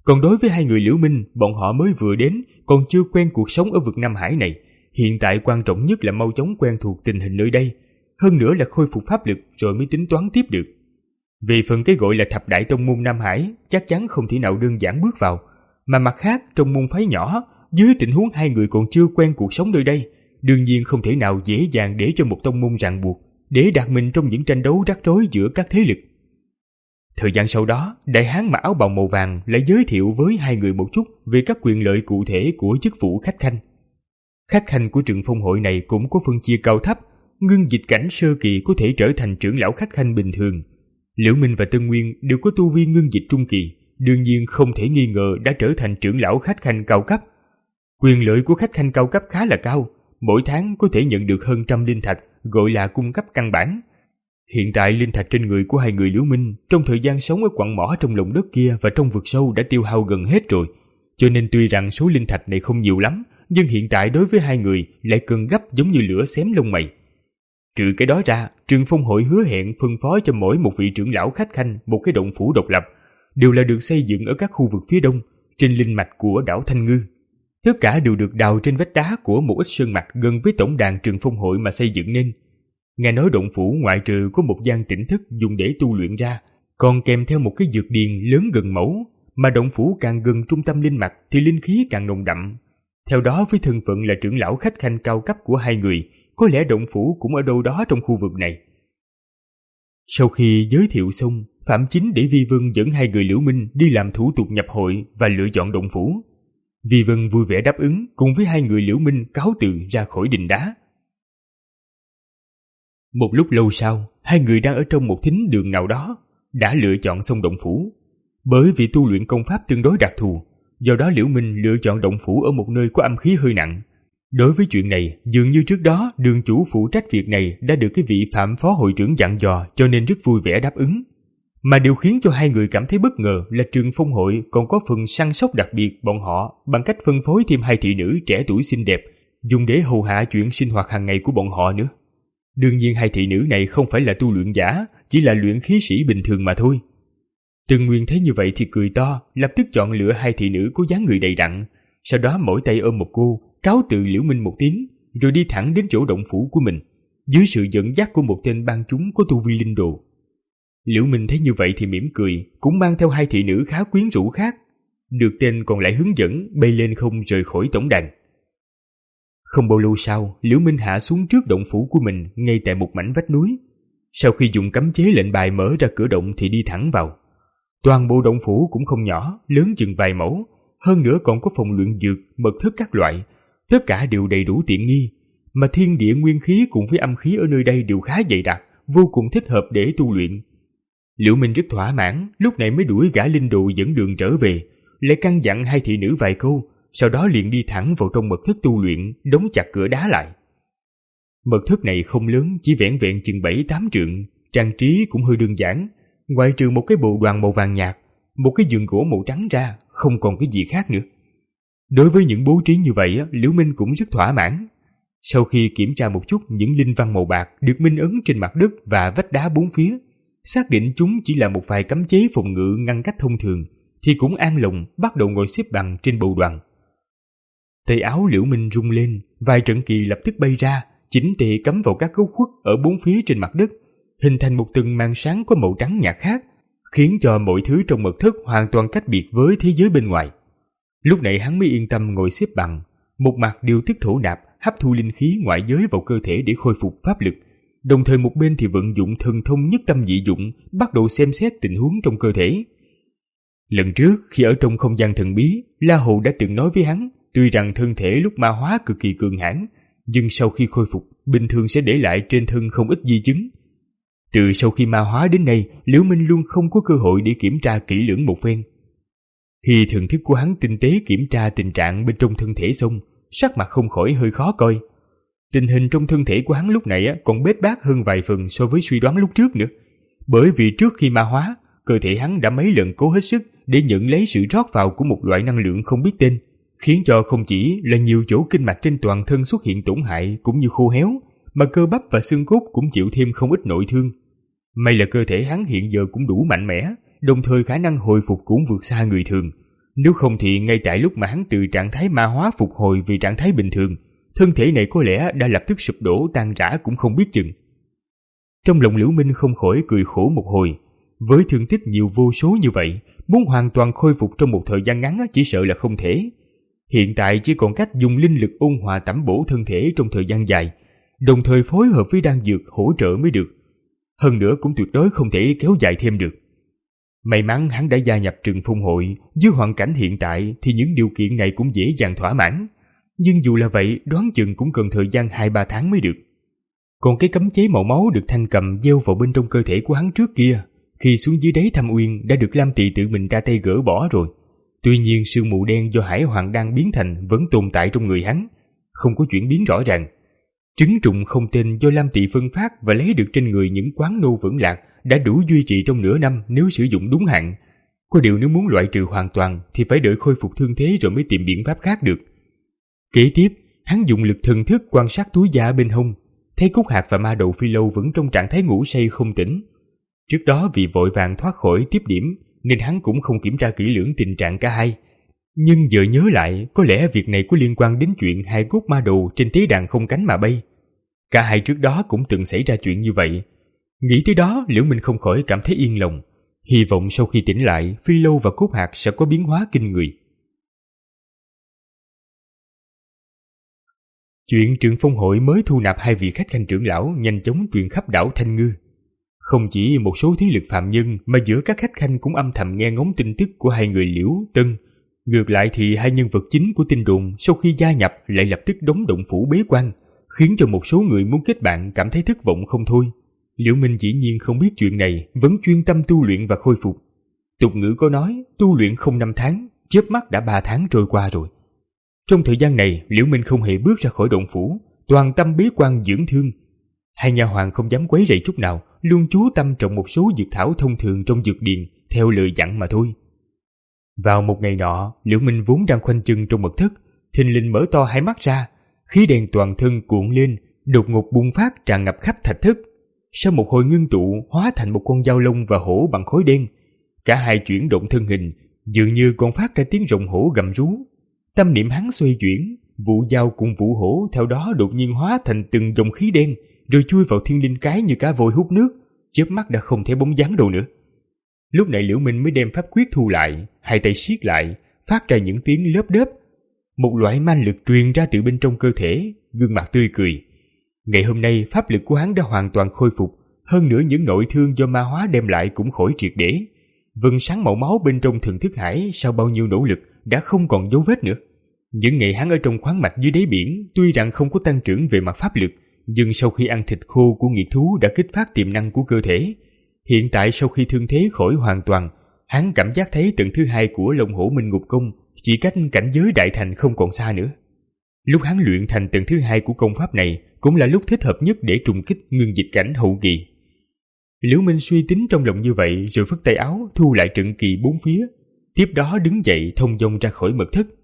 Còn đối với hai người Liễu Minh, bọn họ mới vừa đến, còn chưa quen cuộc sống ở vực Nam Hải này. Hiện tại quan trọng nhất là mau chóng quen thuộc tình hình nơi đây, hơn nữa là khôi phục pháp lực rồi mới tính toán tiếp được. Về phần cái gọi là thập đại tông môn Nam Hải, chắc chắn không thể nào đơn giản bước vào, mà mặt khác trong môn phái nhỏ, dưới tình huống hai người còn chưa quen cuộc sống nơi đây, đương nhiên không thể nào dễ dàng để cho một tông môn ràng buộc, để đặt mình trong những tranh đấu rắc rối giữa các thế lực. Thời gian sau đó, đại hán mặc áo bào màu vàng lại giới thiệu với hai người một chút về các quyền lợi cụ thể của chức vụ khách khanh. Khách khanh của Trừng Phong hội này cũng có phân chia cao thấp, ngưng dịch cảnh sơ kỳ có thể trở thành trưởng lão khách khanh bình thường. Liễu Minh và Tân Nguyên đều có tu vi ngưng dịch trung kỳ, đương nhiên không thể nghi ngờ đã trở thành trưởng lão khách khanh cao cấp. Quyền lợi của khách khanh cao cấp khá là cao, mỗi tháng có thể nhận được hơn trăm linh thạch, gọi là cung cấp căn bản. Hiện tại linh thạch trên người của hai người Liễu Minh trong thời gian sống ở quặng mỏ trong lòng đất kia và trong vực sâu đã tiêu hao gần hết rồi, cho nên tuy rằng số linh thạch này không nhiều lắm, nhưng hiện tại đối với hai người lại cần gấp giống như lửa xém lông mày. Trừ cái đó ra, Trừng Phong hội hứa hẹn phân phối cho mỗi một vị trưởng lão khách khanh một cái động phủ độc lập, đều là được xây dựng ở các khu vực phía đông, trên linh mạch của đảo Thanh Ngư. Tất cả đều được đào trên vách đá của một ít sơn mạch gần với tổng đàn Trừng Phong hội mà xây dựng nên. Nghe nói động phủ ngoại trừ có một gian tĩnh thất dùng để tu luyện ra, còn kèm theo một cái dược điền lớn gần mẫu, mà động phủ càng gần trung tâm linh mạch thì linh khí càng nồng đậm. Theo đó, với thân phận là trưởng lão khách khanh cao cấp của hai người, có lẽ động phủ cũng ở đâu đó trong khu vực này. Sau khi giới thiệu xong, Phạm Chính để Vi Vân dẫn hai người Liễu Minh đi làm thủ tục nhập hội và lựa chọn động phủ. Vi Vân vui vẻ đáp ứng, cùng với hai người Liễu Minh cáo từ ra khỏi đình đá. Một lúc lâu sau, hai người đang ở trong một thính đường nào đó, đã lựa chọn xong động phủ. Bởi vì tu luyện công pháp tương đối đặc thù, do đó Liễu Minh lựa chọn động phủ ở một nơi có âm khí hơi nặng. Đối với chuyện này, dường như trước đó đường chủ phụ trách việc này đã được cái vị Phạm phó hội trưởng dặn dò, cho nên rất vui vẻ đáp ứng. Mà điều khiến cho hai người cảm thấy bất ngờ là Trừng Phong hội còn có phần săn sóc đặc biệt bọn họ bằng cách phân phối thêm hai thị nữ trẻ tuổi xinh đẹp, dùng để hầu hạ chuyện sinh hoạt hàng ngày của bọn họ nữa. Đương nhiên hai thị nữ này không phải là tu luyện giả, chỉ là luyện khí sĩ bình thường mà thôi. Từng Nguyên thấy như vậy thì cười to, lập tức chọn lựa hai thị nữ có dáng người đầy đặn, sau đó mỗi tay ôm một cô, cáo từ Liễu Minh một tiếng, rồi đi thẳng đến chỗ động phủ của mình, dưới sự dẫn dắt của một tên bang chúng có tu vi linh đồ. Liễu Minh thấy như vậy thì mỉm cười, cũng mang theo hai thị nữ khá quyến rũ khác, được tên còn lại hướng dẫn bay lên không rời khỏi tổng đàn. Không bao lâu sau, Liễu Minh hạ xuống trước động phủ của mình ngay tại một mảnh vách núi. Sau khi dùng cấm chế lệnh bài mở ra cửa động thì đi thẳng vào. Toàn bộ động phủ cũng không nhỏ, lớn chừng vài mẫu, hơn nữa còn có phòng luyện dược, mật thất các loại, tất cả đều đầy đủ tiện nghi, mà thiên địa nguyên khí cùng với âm khí ở nơi đây đều khá dày đặc, vô cùng thích hợp để tu luyện. Liễu Minh rất thỏa mãn, lúc này mới đuổi gã linh đồ dẫn đường trở về, lại căn dặn hai thị nữ vài câu, sau đó liền đi thẳng vào trong mật thất tu luyện, đóng chặt cửa đá lại. Mật thất này không lớn, chỉ vẻn vẹn chừng bảy tám trượng, trang trí cũng hơi đơn giản, ngoại trừ một cái bộ đoàn màu vàng nhạt, một cái giường gỗ màu trắng ra, không còn cái gì khác nữa. Đối với những bố trí như vậy, Liễu Minh cũng rất thỏa mãn. Sau khi kiểm tra một chút những linh văn màu bạc được minh ấn trên mặt đất và vách đá bốn phía, xác định chúng chỉ là một vài cấm chế phòng ngự ngăn cách thông thường, thì cũng an lòng bắt đầu ngồi xếp bằng trên bầu đoàn. Tay áo Liễu Minh rung lên, vài trận kỳ lập tức bay ra, chỉnh tề cắm vào các gấu khuất ở bốn phía trên mặt đất, hình thành một tầng màn sáng có màu trắng nhạt khác, khiến cho mọi thứ trong mật thất hoàn toàn cách biệt với thế giới bên ngoài. Lúc này hắn mới yên tâm ngồi xếp bằng, một mặt điều tiết thổ nạp, hấp thu linh khí ngoại giới vào cơ thể để khôi phục pháp lực, đồng thời một bên thì vận dụng thần thông nhất tâm dị dụng, bắt đầu xem xét tình huống trong cơ thể. Lần trước khi ở trong không gian thần bí, La Hồ đã từng nói với hắn, tuy rằng thân thể lúc ma hóa cực kỳ cường hãn, nhưng sau khi khôi phục, bình thường sẽ để lại trên thân không ít di chứng. Từ sau khi ma hóa đến nay, Liễu Minh luôn không có cơ hội để kiểm tra kỹ lưỡng một phen. Khi thần thức của hắn tinh tế kiểm tra tình trạng bên trong thân thể xong, sắc mặt không khỏi hơi khó coi. Tình hình trong thân thể của hắn lúc này còn bết bát hơn vài phần so với suy đoán lúc trước nữa. Bởi vì trước khi ma hóa, cơ thể hắn đã mấy lần cố hết sức để nhận lấy sự rót vào của một loại năng lượng không biết tên, khiến cho không chỉ là nhiều chỗ kinh mạch trên toàn thân xuất hiện tổn hại cũng như khô héo, mà cơ bắp và xương cốt cũng chịu thêm không ít nội thương. May là cơ thể hắn hiện giờ cũng đủ mạnh mẽ, đồng thời khả năng hồi phục cũng vượt xa người thường, Nếu không thì ngay tại lúc mà hắn từ trạng thái ma hóa phục hồi về trạng thái bình thường, thân thể này có lẽ đã lập tức sụp đổ tan rã cũng không biết chừng. Trong lòng Liễu Minh không khỏi cười khổ một hồi. Với thương tích nhiều vô số như vậy, muốn hoàn toàn khôi phục trong một thời gian ngắn chỉ sợ là không thể. Hiện tại chỉ còn cách dùng linh lực ôn hòa tẩm bổ thân thể trong thời gian dài, đồng thời phối hợp với đan dược hỗ trợ mới được. Hơn nữa cũng tuyệt đối không thể kéo dài thêm được. May mắn hắn đã gia nhập Trừng Phong hội, dưới hoàn cảnh hiện tại thì những điều kiện này cũng dễ dàng thỏa mãn. Nhưng dù là vậy, đoán chừng cũng cần thời gian hai ba tháng mới được. Còn cái cấm chế màu máu được Thanh Cầm gieo vào bên trong cơ thể của hắn trước kia, khi xuống dưới đáy Thâm Uyên đã được Lam Tỳ tự mình ra tay gỡ bỏ rồi. Tuy nhiên sương mù đen do Hải Hoàng Đan biến thành vẫn tồn tại trong người hắn, không có chuyển biến rõ ràng. Trứng trùng không tên do Lam Tỳ phân phát và lấy được trên người những quán nô vững lạc đã đủ duy trì trong nửa năm nếu sử dụng đúng hạn. Có điều nếu muốn loại trừ hoàn toàn thì phải đợi khôi phục thương thế rồi mới tìm biện pháp khác được. Kế tiếp, hắn dùng lực thần thức quan sát túi da bên hông, thấy Cúc Hạc và Ma Đầu Phi Lâu vẫn trong trạng thái ngủ say không tỉnh. Trước đó vì vội vàng thoát khỏi tiếp điểm nên hắn cũng không kiểm tra kỹ lưỡng tình trạng cả hai. Nhưng giờ nhớ lại, có lẽ việc này có liên quan đến chuyện hai cốt ma đồ trên tế đàn không cánh mà bay. Cả hai trước đó cũng từng xảy ra chuyện như vậy. Nghĩ tới đó, Liễu Minh không khỏi cảm thấy yên lòng, hy vọng sau khi tỉnh lại, Phi Lâu và Cốt Hạc sẽ có biến hóa kinh người. Chuyện Trừng Phong hội mới thu nạp hai vị khách khanh trưởng lão nhanh chóng truyền khắp đảo Thanh Ngư. Không chỉ một số thế lực phạm nhân mà giữa các khách khanh cũng âm thầm nghe ngóng tin tức của hai người Liễu, Tân. Ngược lại thì hai nhân vật chính của tin đồn sau khi gia nhập lại lập tức đóng động phủ bế quan, khiến cho một số người muốn kết bạn cảm thấy thất vọng không thôi. Liễu Minh dĩ nhiên không biết chuyện này, vẫn chuyên tâm tu luyện và khôi phục. Tục ngữ có nói, tu luyện không năm tháng, chớp mắt đã ba tháng trôi qua rồi. Trong thời gian này, Liễu Minh không hề bước ra khỏi động phủ, toàn tâm bế quan dưỡng thương. Hai nha hoàn không dám quấy rầy chút nào, luôn chú tâm trồng một số dược thảo thông thường trong dược điền theo lời dặn mà thôi. Vào một ngày nọ, Liễu Minh vốn đang khoanh chân trong mật thất, thình lình mở to hai mắt ra, khí đèn toàn thân cuộn lên, đột ngột bùng phát tràn ngập khắp thạch thất. Sau một hồi ngưng tụ, hóa thành một con dao lông và hổ bằng khối đen. Cả hai chuyển động thân hình, dường như còn phát ra tiếng rồng hổ gầm rú. Tâm niệm hắn xoay chuyển, vụ dao cùng vụ hổ theo đó đột nhiên hóa thành từng dòng khí đen, rồi chui vào thiên linh cái như cá vôi hút nước, chớp mắt đã không thể bóng dáng đâu nữa. Lúc này Liễu Minh mới đem pháp quyết thu lại, hai tay siết lại, phát ra những tiếng lớp đớp. Một loại man lực truyền ra từ bên trong cơ thể, gương mặt tươi cười. Ngày hôm nay pháp lực của hắn đã hoàn toàn khôi phục, hơn nữa những nội thương do ma hóa đem lại cũng khỏi triệt để. Vầng sáng màu máu bên trong thần thức hải sau bao nhiêu nỗ lực đã không còn dấu vết nữa. Những ngày hắn ở trong khoáng mạch dưới đáy biển tuy rằng không có tăng trưởng về mặt pháp lực, nhưng sau khi ăn thịt khô của nghiệt thú đã kích phát tiềm năng của cơ thể. Hiện tại sau khi thương thế khỏi hoàn toàn, hắn cảm giác thấy tầng thứ hai của Long Hổ Minh Ngục Công chỉ cách cảnh giới đại thành không còn xa nữa. Lúc hắn luyện thành tầng thứ hai của công pháp này cũng là lúc thích hợp nhất để trùng kích ngưng dịch cảnh hậu kỳ. Liễu Minh suy tính trong lòng như vậy rồi phất tay áo thu lại trận kỳ bốn phía, tiếp đó đứng dậy thông dong ra khỏi mật thất.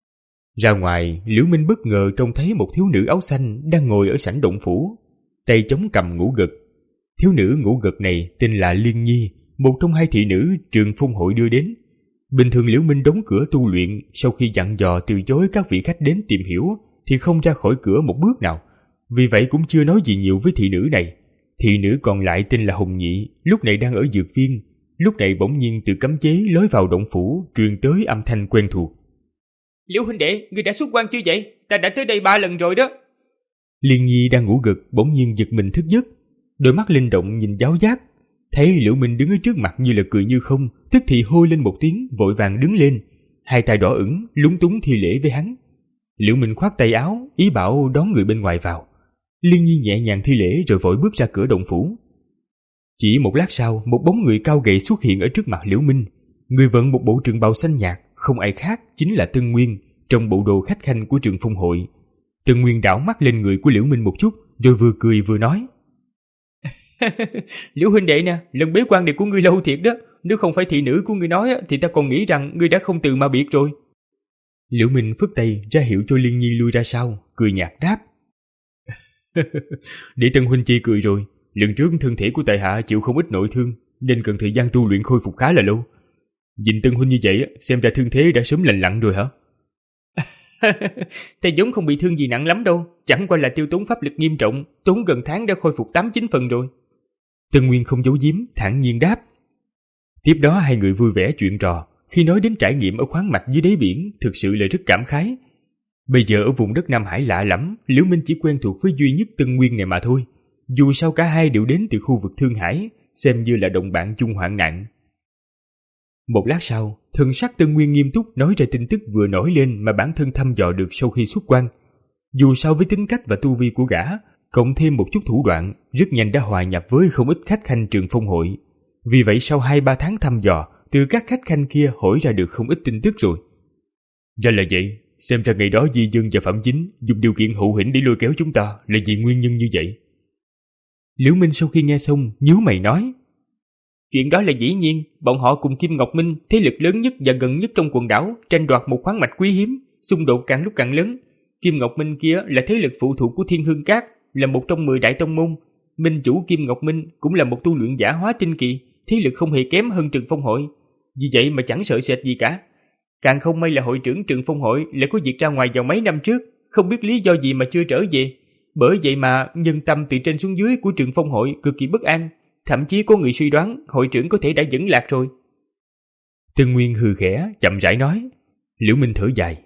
Ra ngoài, Liễu Minh bất ngờ trông thấy một thiếu nữ áo xanh đang ngồi ở sảnh động phủ, tay chống cầm ngủ gật. Thiếu nữ ngủ gật này tên là Liên Nhi, một trong hai thị nữ Trừng Phong hội đưa đến. Bình thường Liễu Minh đóng cửa tu luyện, sau khi dặn dò từ chối các vị khách đến tìm hiểu thì không ra khỏi cửa một bước nào, vì vậy cũng chưa nói gì nhiều với thị nữ này. Thị nữ còn lại tên là Hồng Nhị, lúc này đang ở dược viên, lúc này bỗng nhiên từ cấm chế lối vào động phủ truyền tới âm thanh quen thuộc. Liễu huynh đệ, ngươi đã xuất quan chưa vậy? Ta đã tới đây ba lần rồi đó. Liên Nhi đang ngủ gật bỗng nhiên giật mình thức giấc, đôi mắt linh động nhìn giáo giác, thấy Liễu Minh đứng ở trước mặt như là cười như không, tức thì hô lên một tiếng, vội vàng đứng lên, hai tay đỏ ửng, lúng túng thi lễ với hắn. Liễu Minh khoát tay áo, ý bảo đón người bên ngoài vào. Liên Nhi nhẹ nhàng thi lễ rồi vội bước ra cửa động phủ. Chỉ một lát sau, một bóng người cao gầy xuất hiện ở trước mặt Liễu Minh. Người vận một bộ trường bào xanh nhạt, không ai khác chính là Tân Nguyên, trong bộ đồ khách khanh của Trừng Phong hội. Tân Nguyên đảo mắt lên người của Liễu Minh một chút, rồi vừa cười vừa nói: Liễu huynh đệ nè, lần bế quan này của ngươi lâu thiệt đó. Nếu không phải thị nữ của ngươi nói thì ta còn nghĩ rằng ngươi đã không từ mà biệt rồi. Liễu Minh phất tay ra hiệu cho Liên Nhi lui ra sau, cười nhạt đáp: Để Tân huynh chi cười rồi. Lần trước thân thể của tại hạ chịu không ít nội thương, nên cần thời gian tu luyện khôi phục khá là lâu. Nhìn Tân huynh như vậy, xem ra thương thế đã sớm lành lặn rồi hả? Ta vốn không bị thương gì nặng lắm đâu, chẳng qua là tiêu tốn pháp lực nghiêm trọng, tốn gần tháng đã khôi phục tám chín phần rồi. Tân Nguyên không giấu giếm, thản nhiên đáp. Tiếp đó hai người vui vẻ chuyện trò. Khi nói đến trải nghiệm ở khoáng mạch dưới đáy biển, thực sự là rất cảm khái. Bây giờ ở vùng đất Nam Hải lạ lẫm, Liễu Minh chỉ quen thuộc với duy nhất Tân Nguyên này mà thôi. Dù sao cả hai đều đến từ khu vực Thương Hải, xem như là đồng bạn chung hoạn nạn. Một lát sau, thần sắc Tân Nguyên nghiêm túc nói ra tin tức vừa nổi lên mà bản thân thăm dò được sau khi xuất quan. Dù sao với tính cách và tu vi của gã, cộng thêm một chút thủ đoạn, rất nhanh đã hòa nhập với không ít khách khanh Trường Phong hội. Vì vậy sau hai ba tháng thăm dò, từ các khách khanh kia hỏi ra được không ít tin tức rồi. Ra là vậy, xem ra ngày đó Di Dân và Phạm Chính dùng điều kiện hữu hĩnh để lôi kéo chúng ta là vì nguyên nhân như vậy. Liễu Minh sau khi nghe xong nhíu mày nói. Chuyện đó là dĩ nhiên, bọn họ cùng Kim Ngọc Minh, thế lực lớn nhất và gần nhất trong quần đảo, tranh đoạt một khoáng mạch quý hiếm, xung đột càng lúc càng lớn. Kim Ngọc Minh kia là thế lực phụ thuộc của Thiên Hương Các, là một trong mười đại tông môn. Minh chủ Kim Ngọc Minh cũng là một tu luyện giả hóa tinh kỳ, thế lực không hề kém hơn Trường Phong hội. Vì vậy mà chẳng sợ sệt gì cả. Càng không may là hội trưởng Trường Phong hội lại có việc ra ngoài vào mấy năm trước, không biết lý do gì mà chưa trở về. Bởi vậy mà nhân tâm từ trên xuống dưới của Trường Phong hội cực kỳ bất an. Thậm chí có người suy đoán hội trưởng có thể đã dẫn lạc rồi. Tân Nguyên hừ khẽ, chậm rãi nói. Liễu Minh thở dài.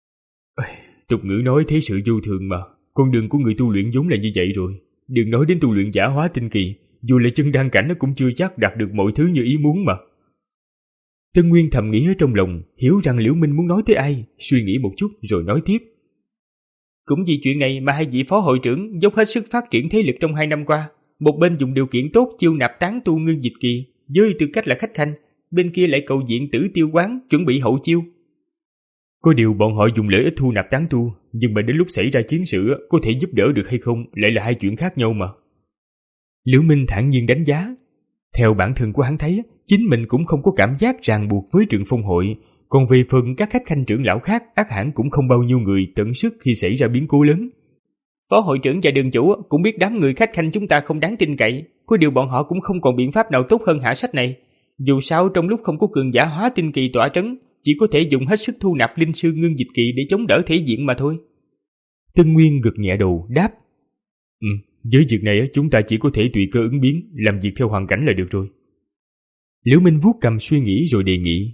Tục ngữ nói thế sự vô thường mà, con đường của người tu luyện vốn là như vậy rồi. Đừng nói đến tu luyện giả hóa tinh kỳ, dù là chân đăng cảnh nó cũng chưa chắc đạt được mọi thứ như ý muốn mà. Tân Nguyên thầm nghĩ ở trong lòng, hiểu rằng Liễu Minh muốn nói tới ai, suy nghĩ một chút rồi nói tiếp. Cũng vì chuyện này mà hai vị phó hội trưởng dốc hết sức phát triển thế lực trong hai năm qua. Một bên dùng điều kiện tốt chiêu nạp tán tu ngưng dịch kỳ, với tư cách là khách khanh, bên kia lại cầu diện Tử Tiêu quán chuẩn bị hậu chiêu. Có điều bọn họ dùng lợi ích thu nạp tán tu, nhưng mà đến lúc xảy ra chiến sự có thể giúp đỡ được hay không lại là hai chuyện khác nhau mà. Liễu Minh thản nhiên đánh giá. Theo bản thân của hắn thấy, chính mình cũng không có cảm giác ràng buộc với Trường Phong hội, còn về phần các khách khanh trưởng lão khác ắt hẳn cũng không bao nhiêu người tận sức khi xảy ra biến cố lớn. Phó hội trưởng và đường chủ cũng biết đám người khách khanh chúng ta không đáng tin cậy, có điều bọn họ cũng không còn biện pháp nào tốt hơn hạ sách này. Dù sao trong lúc không có cường giả hóa tinh kỳ tỏa trấn, chỉ có thể dùng hết sức thu nạp linh sư ngưng dịch kỳ để chống đỡ thể diện mà thôi. Tân Nguyên gật nhẹ đầu đáp. Ừ, với việc này chúng ta chỉ có thể tùy cơ ứng biến, làm việc theo hoàn cảnh là được rồi. Liễu Minh vuốt cầm suy nghĩ rồi đề nghị.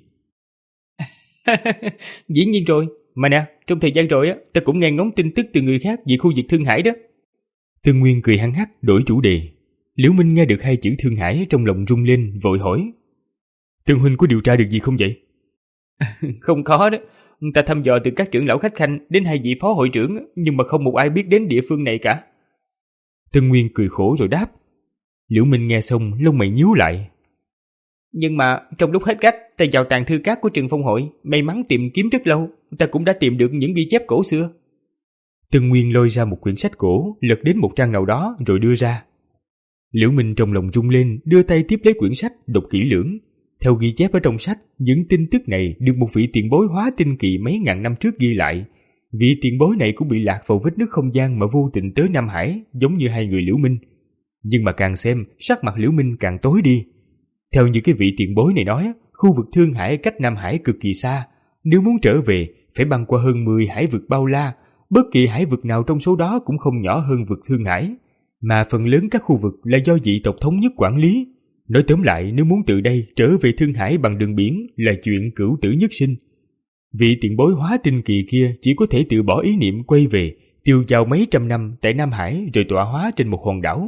Dĩ nhiên rồi, mà nè, trong thời gian rồi á, ta cũng nghe ngóng tin tức từ người khác về khu vực Thương Hải đó. Tân Nguyên cười hăng hắc đổi chủ đề. Liễu Minh nghe được hai chữ Thương Hải trong lòng rung lên, vội hỏi. Tân huynh có điều tra được gì không vậy? Không có đó, ta thăm dò từ các trưởng lão khách khanh đến hai vị phó hội trưởng, nhưng mà không một ai biết đến địa phương này cả. Tân Nguyên cười khổ rồi đáp. Liễu Minh nghe xong lông mày nhíu lại. Nhưng mà trong lúc hết cách, ta vào tàng thư các của Trường Phong hội, may mắn tìm kiếm rất lâu, ta cũng đã tìm được những ghi chép cổ xưa. Tân Nguyên lôi ra một quyển sách cổ, lật đến một trang nào đó rồi đưa ra. Liễu Minh trong lòng rung lên, đưa tay tiếp lấy quyển sách, đọc kỹ lưỡng. Theo ghi chép ở trong sách, những tin tức này được một vị tiền bối hóa tinh kỳ mấy ngàn năm trước ghi lại. Vị tiền bối này cũng bị lạc vào vết nứt không gian mà vô tình tới Nam Hải, giống như hai người Liễu Minh. Nhưng mà càng xem, sắc mặt Liễu Minh càng tối đi. Theo như cái vị tiền bối này nói, khu vực Thương Hải cách Nam Hải cực kỳ xa. Nếu muốn trở về, phải băng qua hơn mười hải vực bao la. Bất kỳ hải vực nào trong số đó cũng không nhỏ hơn vực Thương Hải. Mà phần lớn các khu vực là do dị tộc thống nhất quản lý. Nói tóm lại, nếu muốn từ đây trở về Thương Hải bằng đường biển là chuyện cửu tử nhất sinh. Vị tiền bối hóa tinh kỳ kia chỉ có thể từ bỏ ý niệm quay về, tiêu dao mấy trăm năm tại Nam Hải rồi tọa hóa trên một hòn đảo.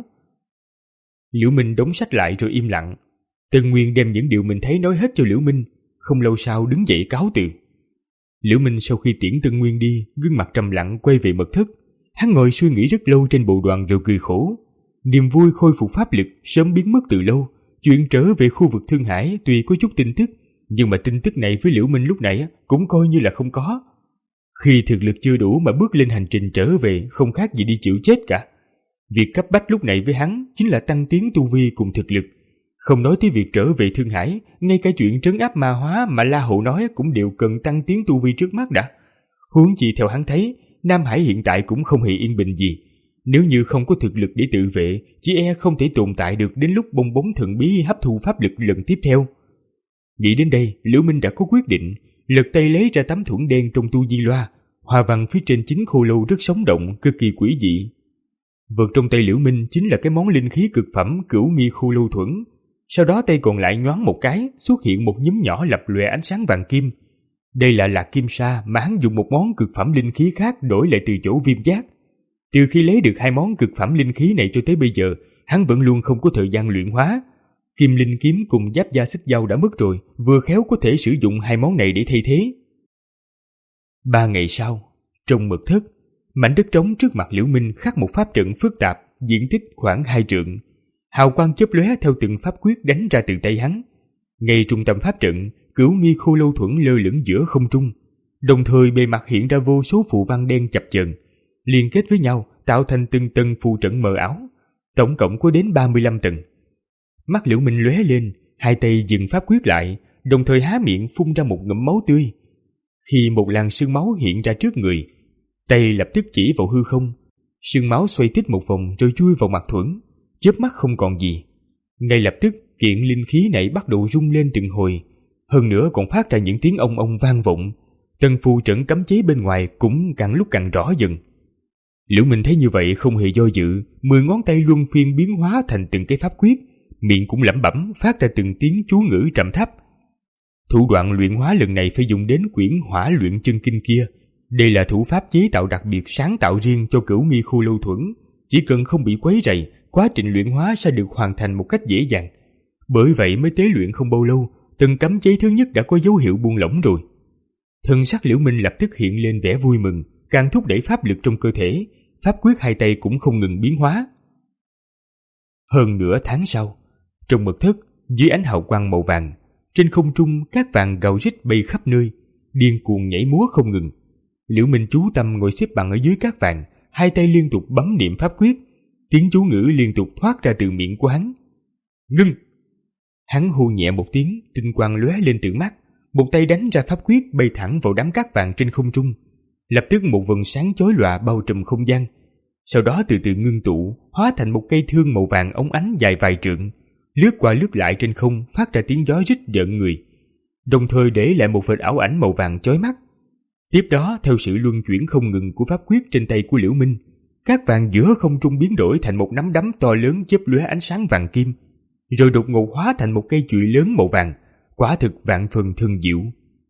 Liễu Minh đóng sách lại rồi im lặng. Tân Nguyên đem những điều mình thấy nói hết cho Liễu Minh, không lâu sau đứng dậy cáo từ. Liễu Minh sau khi tiễn Tân Nguyên đi, gương mặt trầm lặng quay về mật thất. Hắn ngồi suy nghĩ rất lâu trên bộ đoàn rồi cười khổ. Niềm vui khôi phục pháp lực sớm biến mất từ lâu. Chuyện trở về khu vực Thương Hải tuy có chút tin tức, nhưng mà tin tức này với Liễu Minh lúc nãy cũng coi như là không có. Khi thực lực chưa đủ mà bước lên hành trình trở về không khác gì đi chịu chết cả. Việc cấp bách lúc này với hắn chính là tăng tiến tu vi cùng thực lực. Không nói tới việc trở về Thương Hải, ngay cả chuyện trấn áp ma hóa mà La Hậu nói cũng đều cần tăng tiến tu vi trước mắt đã. Huống chi theo hắn thấy, Nam Hải hiện tại cũng không hề yên bình gì. Nếu như không có thực lực để tự vệ, chỉ e không thể tồn tại được đến lúc bong bóng thần bí hấp thu pháp lực lần tiếp theo. Nghĩ đến đây, Liễu Minh đã có quyết định, lật tay lấy ra tấm thuẫn đen trong tu di loa, hoa văn phía trên chính khô lâu rất sống động, cực kỳ quỷ dị. Vật trong tay Liễu Minh chính là cái món linh khí cực phẩm Cửu Nghi Khô Lâu Thuẫn. Sau đó tay còn lại nhoáng một cái, xuất hiện một nhúm nhỏ lập lòe ánh sáng vàng kim. Đây là lạc kim sa mà hắn dùng một món cực phẩm linh khí khác đổi lại từ chỗ Viêm Giác. Từ khi lấy được hai món cực phẩm linh khí này cho tới bây giờ, hắn vẫn luôn không có thời gian luyện hóa. Kim linh kiếm cùng giáp da xích dao đã mất rồi, vừa khéo có thể sử dụng hai món này để thay thế. Ba ngày sau, trong mật thất, mảnh đất trống trước mặt Liễu Minh khắc một pháp trận phức tạp, diện tích khoảng hai trượng. Hào quang chớp lóe theo từng pháp quyết đánh ra từ tay hắn. Ngay trung tâm pháp trận, Cửu Nghi Khô Lâu Thuẫn lơ lửng giữa không trung, đồng thời bề mặt hiện ra vô số phù văn đen chập chờn, liên kết với nhau tạo thành từng tầng phù trận mờ ảo, tổng cộng có đến ba mươi lăm tầng. Mắt Liễu Minh lóe lên, hai tay dừng pháp quyết lại, đồng thời há miệng phun ra một ngụm máu tươi. Khi một làn sương máu hiện ra trước người, tay lập tức chỉ vào hư không, sương máu xoay tít một vòng rồi chui vào mặt thuẫn, chớp mắt không còn gì. Ngay lập tức kiện linh khí này bắt đầu rung lên từng hồi, hơn nữa còn phát ra những tiếng ong ong vang vọng. Tầng phù trận cấm chế bên ngoài cũng càng lúc càng rõ dần. Liễu Minh thấy như vậy không hề do dự, mười ngón tay luân phiên biến hóa thành từng cái pháp quyết, miệng cũng lẩm bẩm phát ra từng tiếng chú ngữ trầm thấp. Thủ đoạn luyện hóa lần này phải dùng đến quyển Hỏa Luyện Chân Kinh kia. Đây là thủ pháp chế tạo đặc biệt sáng tạo riêng cho Cửu Nghi Khô Lâu Thuẫn, chỉ cần không bị quấy rầy, quá trình luyện hóa sẽ được hoàn thành một cách dễ dàng. Bởi vậy mới tế luyện không bao lâu, từng cấm chế thứ nhất đã có dấu hiệu buông lỏng rồi. Thân sắc Liễu Minh lập tức hiện lên vẻ vui mừng, càng thúc đẩy pháp lực trong cơ thể, pháp quyết hai tay cũng không ngừng biến hóa. Hơn nửa tháng sau, trong mật thất, dưới ánh hào quang màu vàng, trên không trung cát vàng gào rít bay khắp nơi, điên cuồng nhảy múa không ngừng. Liễu Minh chú tâm ngồi xếp bằng ở dưới cát vàng, hai tay liên tục bấm niệm pháp quyết, tiếng chú ngữ liên tục thoát ra từ miệng của hắn. Ngưng! Hắn hô nhẹ một tiếng, tinh quang lóe lên từ mắt, một tay đánh ra pháp quyết bay thẳng vào đám cát vàng trên không trung. Lập tức một vầng sáng chói lòa bao trùm không gian, sau đó từ từ ngưng tụ, hóa thành một cây thương màu vàng óng ánh dài vài trượng, lướt qua lướt lại trên không, phát ra tiếng gió rít rợn người, đồng thời để lại một vệt ảo ảnh màu vàng chói mắt. Tiếp đó, theo sự luân chuyển không ngừng của pháp quyết trên tay của Liễu Minh, cát vàng giữa không trung biến đổi thành một nắm đấm to lớn chớp lóe ánh sáng vàng kim, rồi đột ngột hóa thành một cây chùy lớn màu vàng, quả thực vạn phần thần diệu.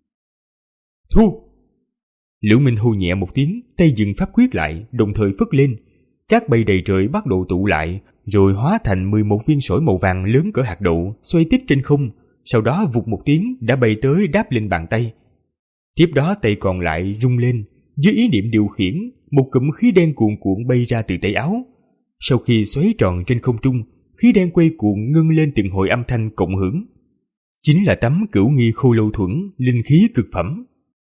Thu! Liễu Minh hô nhẹ một tiếng, tay dừng pháp quyết lại, đồng thời phất lên, cát bay đầy trời bắt đầu tụ lại, rồi hóa thành mười một viên sỏi màu vàng lớn cỡ hạt đậu, xoay tít trên không, sau đó vụt một tiếng đã bay tới đáp lên bàn tay. Tiếp đó tay còn lại rung lên, dưới ý niệm điều khiển, một cụm khí đen cuồn cuộn bay ra từ tay áo. Sau khi xoáy tròn trên không trung, khí đen quay cuộn ngưng lên từng hồi âm thanh cộng hưởng. Chính là tấm Cửu Nghi Khô Lâu Thuẫn, linh khí cực phẩm.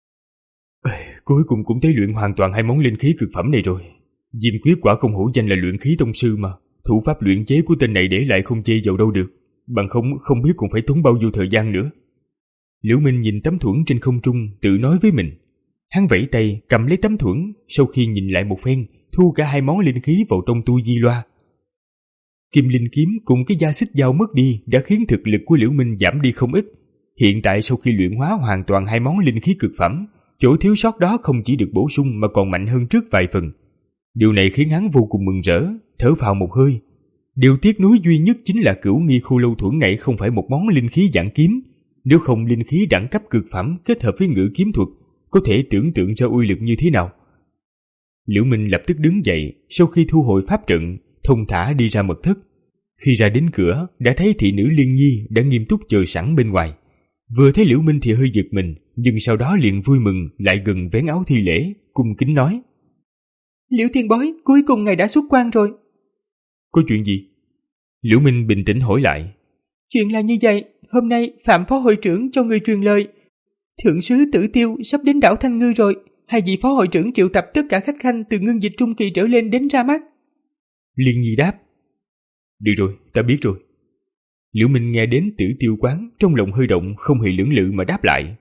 Cuối cùng cũng tế luyện hoàn toàn hai món linh khí cực phẩm này rồi. Diêm Quyết quả không hổ danh là luyện khí tông sư mà, thủ pháp luyện chế của tên này để lại không chê vào đâu được, bằng không không biết còn phải tốn bao nhiêu thời gian nữa. Liễu Minh nhìn tấm thuẫn trên không trung, tự nói với mình. Hắn vẫy tay cầm lấy tấm thuẫn, sau khi nhìn lại một phen, thu cả hai món linh khí vào trong tu di loa. Kim linh kiếm cùng cái da xích dao mất đi đã khiến thực lực của Liễu Minh giảm đi không ít. Hiện tại sau khi luyện hóa hoàn toàn hai món linh khí cực phẩm, chỗ thiếu sót đó không chỉ được bổ sung mà còn mạnh hơn trước vài phần. Điều này khiến hắn vô cùng mừng rỡ, thở phào một hơi. Điều tiếc nuối duy nhất chính là Cửu Nghi Khô Lâu Thuẫn này không phải một món linh khí dạng kiếm. Nếu không, linh khí đẳng cấp cực phẩm kết hợp với ngự kiếm thuật, có thể tưởng tượng ra uy lực như thế nào. Liễu Minh lập tức đứng dậy, sau khi thu hồi pháp trận, thông thả đi ra mật thất. Khi ra đến cửa, đã thấy thị nữ Liên Nhi đã nghiêm túc chờ sẵn bên ngoài. Vừa thấy Liễu Minh thì hơi giật mình, nhưng sau đó liền vui mừng lại gần vén áo thi lễ, cung kính nói: Liễu tiền bối, cuối cùng ngài đã xuất quan rồi. Có chuyện gì? Liễu Minh bình tĩnh hỏi lại. Chuyện là như vậy, hôm nay Phạm phó hội trưởng cho người truyền lời. Thượng sứ Tử Tiêu sắp đến đảo Thanh Ngư rồi, hai vị phó hội trưởng triệu tập tất cả khách khanh từ ngưng dịch trung kỳ trở lên đến ra mắt. Liên Nhi đáp: Được rồi, ta biết rồi. Liễu Minh nghe đến Tử Tiêu quán, trong lòng hơi động, không hề lưỡng lự mà đáp lại.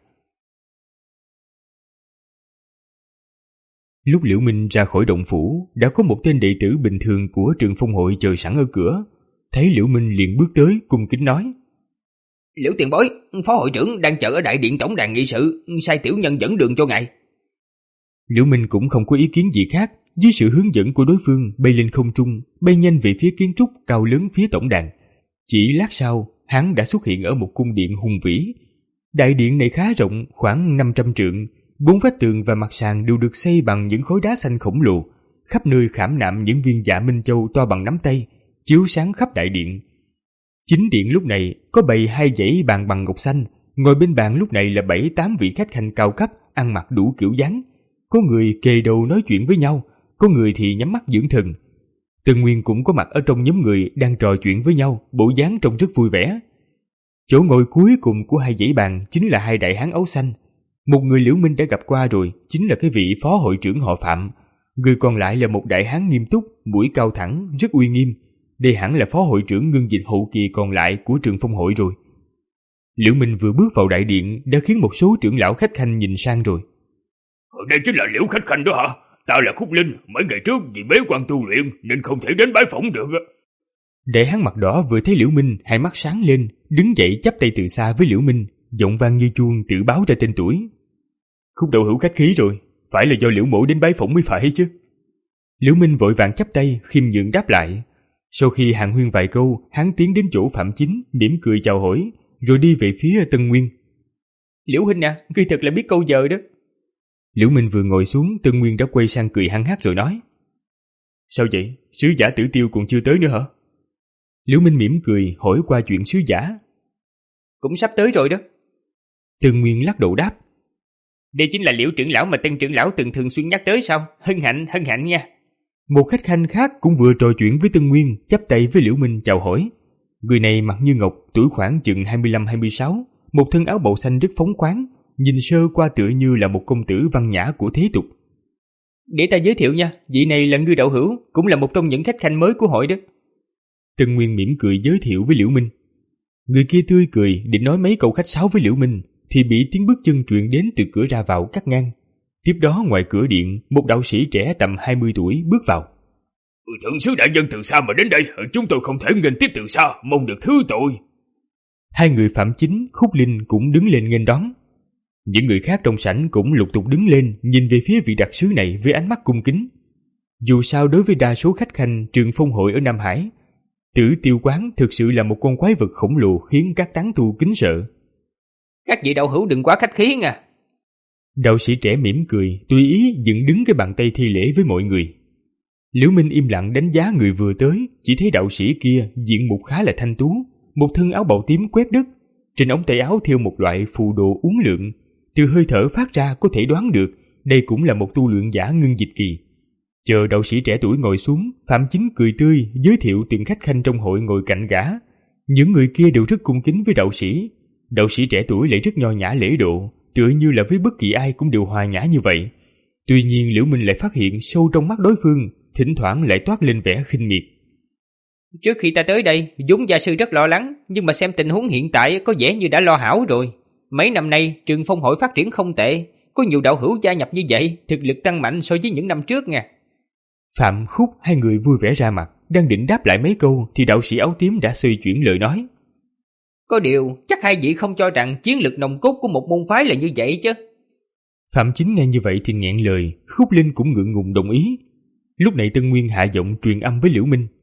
Lúc Liễu Minh ra khỏi động phủ, đã có một tên đệ tử bình thường của Trường Phong hội chờ sẵn ở cửa. Thấy Liễu Minh liền bước tới, cung kính nói: Liễu tiền bối, phó hội trưởng đang chờ ở đại điện tổng đàn nghị sự, sai tiểu nhân dẫn đường cho ngài. Liễu Minh cũng không có ý kiến gì khác, dưới sự hướng dẫn của đối phương bay lên không trung, bay nhanh về phía kiến trúc cao lớn phía tổng đàn. Chỉ lát sau, hắn đã xuất hiện ở một cung điện hùng vĩ. Đại điện này khá rộng, khoảng năm trăm trượng, bốn vách tường và mặt sàn đều được xây bằng những khối đá xanh khổng lồ, khắp nơi khảm nạm những viên dạ minh châu to bằng nắm tay, chiếu sáng khắp đại điện. Chính điện lúc này có bày hai dãy bàn bằng ngọc xanh, ngồi bên bàn lúc này là bảy tám vị khách khanh cao cấp, ăn mặc đủ kiểu dáng. Có người kề đầu nói chuyện với nhau, có người thì nhắm mắt dưỡng thần. Tân Nguyên cũng có mặt ở trong nhóm người đang trò chuyện với nhau, bộ dáng trông rất vui vẻ. Chỗ ngồi cuối cùng của hai dãy bàn chính là hai đại hán áo xanh. Một người Liễu Minh đã gặp qua rồi, chính là cái vị phó hội trưởng họ Phạm. Người còn lại là một đại hán nghiêm túc, mũi cao thẳng, rất uy nghiêm. Đây hẳn là phó hội trưởng ngưng dịch hậu kỳ còn lại của Trường Phong hội rồi. Liễu Minh vừa bước vào đại điện đã khiến một số trưởng lão khách khanh nhìn sang rồi. Đây chính là Liễu khách khanh đó hả? Ta là Khúc Linh, mấy ngày trước vì bế quan tu luyện nên không thể đến bái phỏng được. Đại hán mặt đỏ vừa thấy Liễu Minh, hai mắt sáng lên, đứng dậy chắp tay từ xa với Liễu Minh, giọng vang như chuông tự báo ra tên tuổi. Khúc đầu hữu khách khí rồi, phải là do Liễu mỗ đến bái phỏng mới phải chứ. Liễu Minh vội vàng chắp tay, khiêm nhượng đáp lại. Sau khi hàn huyên vài câu, hắn tiến đến chỗ Phạm Chính, mỉm cười chào hỏi, rồi đi về phía Tân Nguyên. Liễu huynh à, ngươi thật là biết câu giờ đó. Liễu Minh vừa ngồi xuống, Tân Nguyên đã quay sang cười hăng hắc rồi nói. Sao vậy, sứ giả Tử Tiêu còn chưa tới nữa hả? Liễu Minh mỉm cười hỏi qua chuyện sứ giả. Cũng sắp tới rồi đó. Tân Nguyên lắc đầu đáp. Đây chính là Liễu trưởng lão mà Tân trưởng lão từng thường xuyên nhắc tới sao? Hân hạnh, hân hạnh nha. Một khách khanh khác cũng vừa trò chuyện với Tân Nguyên, chắp tay với Liễu Minh chào hỏi. Người này mặt như ngọc, tuổi khoảng chừng hai mươi lăm hai mươi sáu, một thân áo bầu xanh rất phóng khoáng, nhìn sơ qua tựa như là một công tử văn nhã của thế tục. Để ta giới thiệu nha, vị này là Ngư đạo hữu, cũng là một trong những khách khanh mới của hội đó. Tân Nguyên mỉm cười giới thiệu với Liễu Minh. Người kia tươi cười định nói mấy câu khách sáo với Liễu Minh thì bị tiếng bước chân truyền đến từ cửa ra vào cắt ngang. Tiếp đó ngoài cửa điện, một đạo sĩ trẻ tầm hai mươi tuổi bước vào. Thượng sứ đại nhân từ xa mà đến đây, chúng tôi không thể nghênh tiếp từ xa, mong được thứ tội. Hai người Phạm Chính, Khúc Linh cũng đứng lên nghênh đón. Những người khác trong sảnh cũng lục tục đứng lên nhìn về phía vị đặc sứ này với ánh mắt cung kính. Dù sao đối với đa số khách khanh Trường Phong hội ở Nam Hải, Tử Tiêu quán thực sự là một con quái vật khổng lồ khiến các tán tu kính sợ. Các vị đạo hữu đừng quá khách khí nha. Đạo sĩ trẻ mỉm cười, tùy ý dựng đứng cái bàn tay thi lễ với mọi người. Liễu Minh im lặng đánh giá người vừa tới, chỉ thấy đạo sĩ kia diện mục khá là thanh tú, một thân áo bào tím quét đất, trên ống tay áo thêu một loại phù đồ uốn lượn, từ hơi thở phát ra có thể đoán được đây cũng là một tu luyện giả ngưng dịch kỳ. Chờ đạo sĩ trẻ tuổi ngồi xuống, Phạm Chính cười tươi giới thiệu từng khách khanh trong hội ngồi cạnh gã. Những người kia đều rất cung kính với đạo sĩ. Đạo sĩ trẻ tuổi lại rất nho nhã lễ độ, tựa như là với bất kỳ ai cũng đều hòa nhã như vậy. Tuy nhiên Liễu Minh lại phát hiện sâu trong mắt đối phương thỉnh thoảng lại toát lên vẻ khinh miệt. Trước khi ta tới đây, vốn gia sư rất lo lắng, nhưng mà xem tình huống hiện tại có vẻ như đã lo hảo rồi. Mấy năm nay Trường Phong hội phát triển không tệ, có nhiều đạo hữu gia nhập như vậy, thực lực tăng mạnh so với những năm trước nha. Phạm, Khúc hai người vui vẻ ra mặt, đang định đáp lại mấy câu thì đạo sĩ áo tím đã xoay chuyển lời nói. Có điều, chắc hai vị không cho rằng chiến lực nòng cốt của một môn phái là như vậy chứ. Phạm Chính nghe như vậy thì nghẹn lời, Khúc Linh cũng ngượng ngùng đồng ý. Lúc này Tân Nguyên hạ giọng truyền âm với Liễu Minh.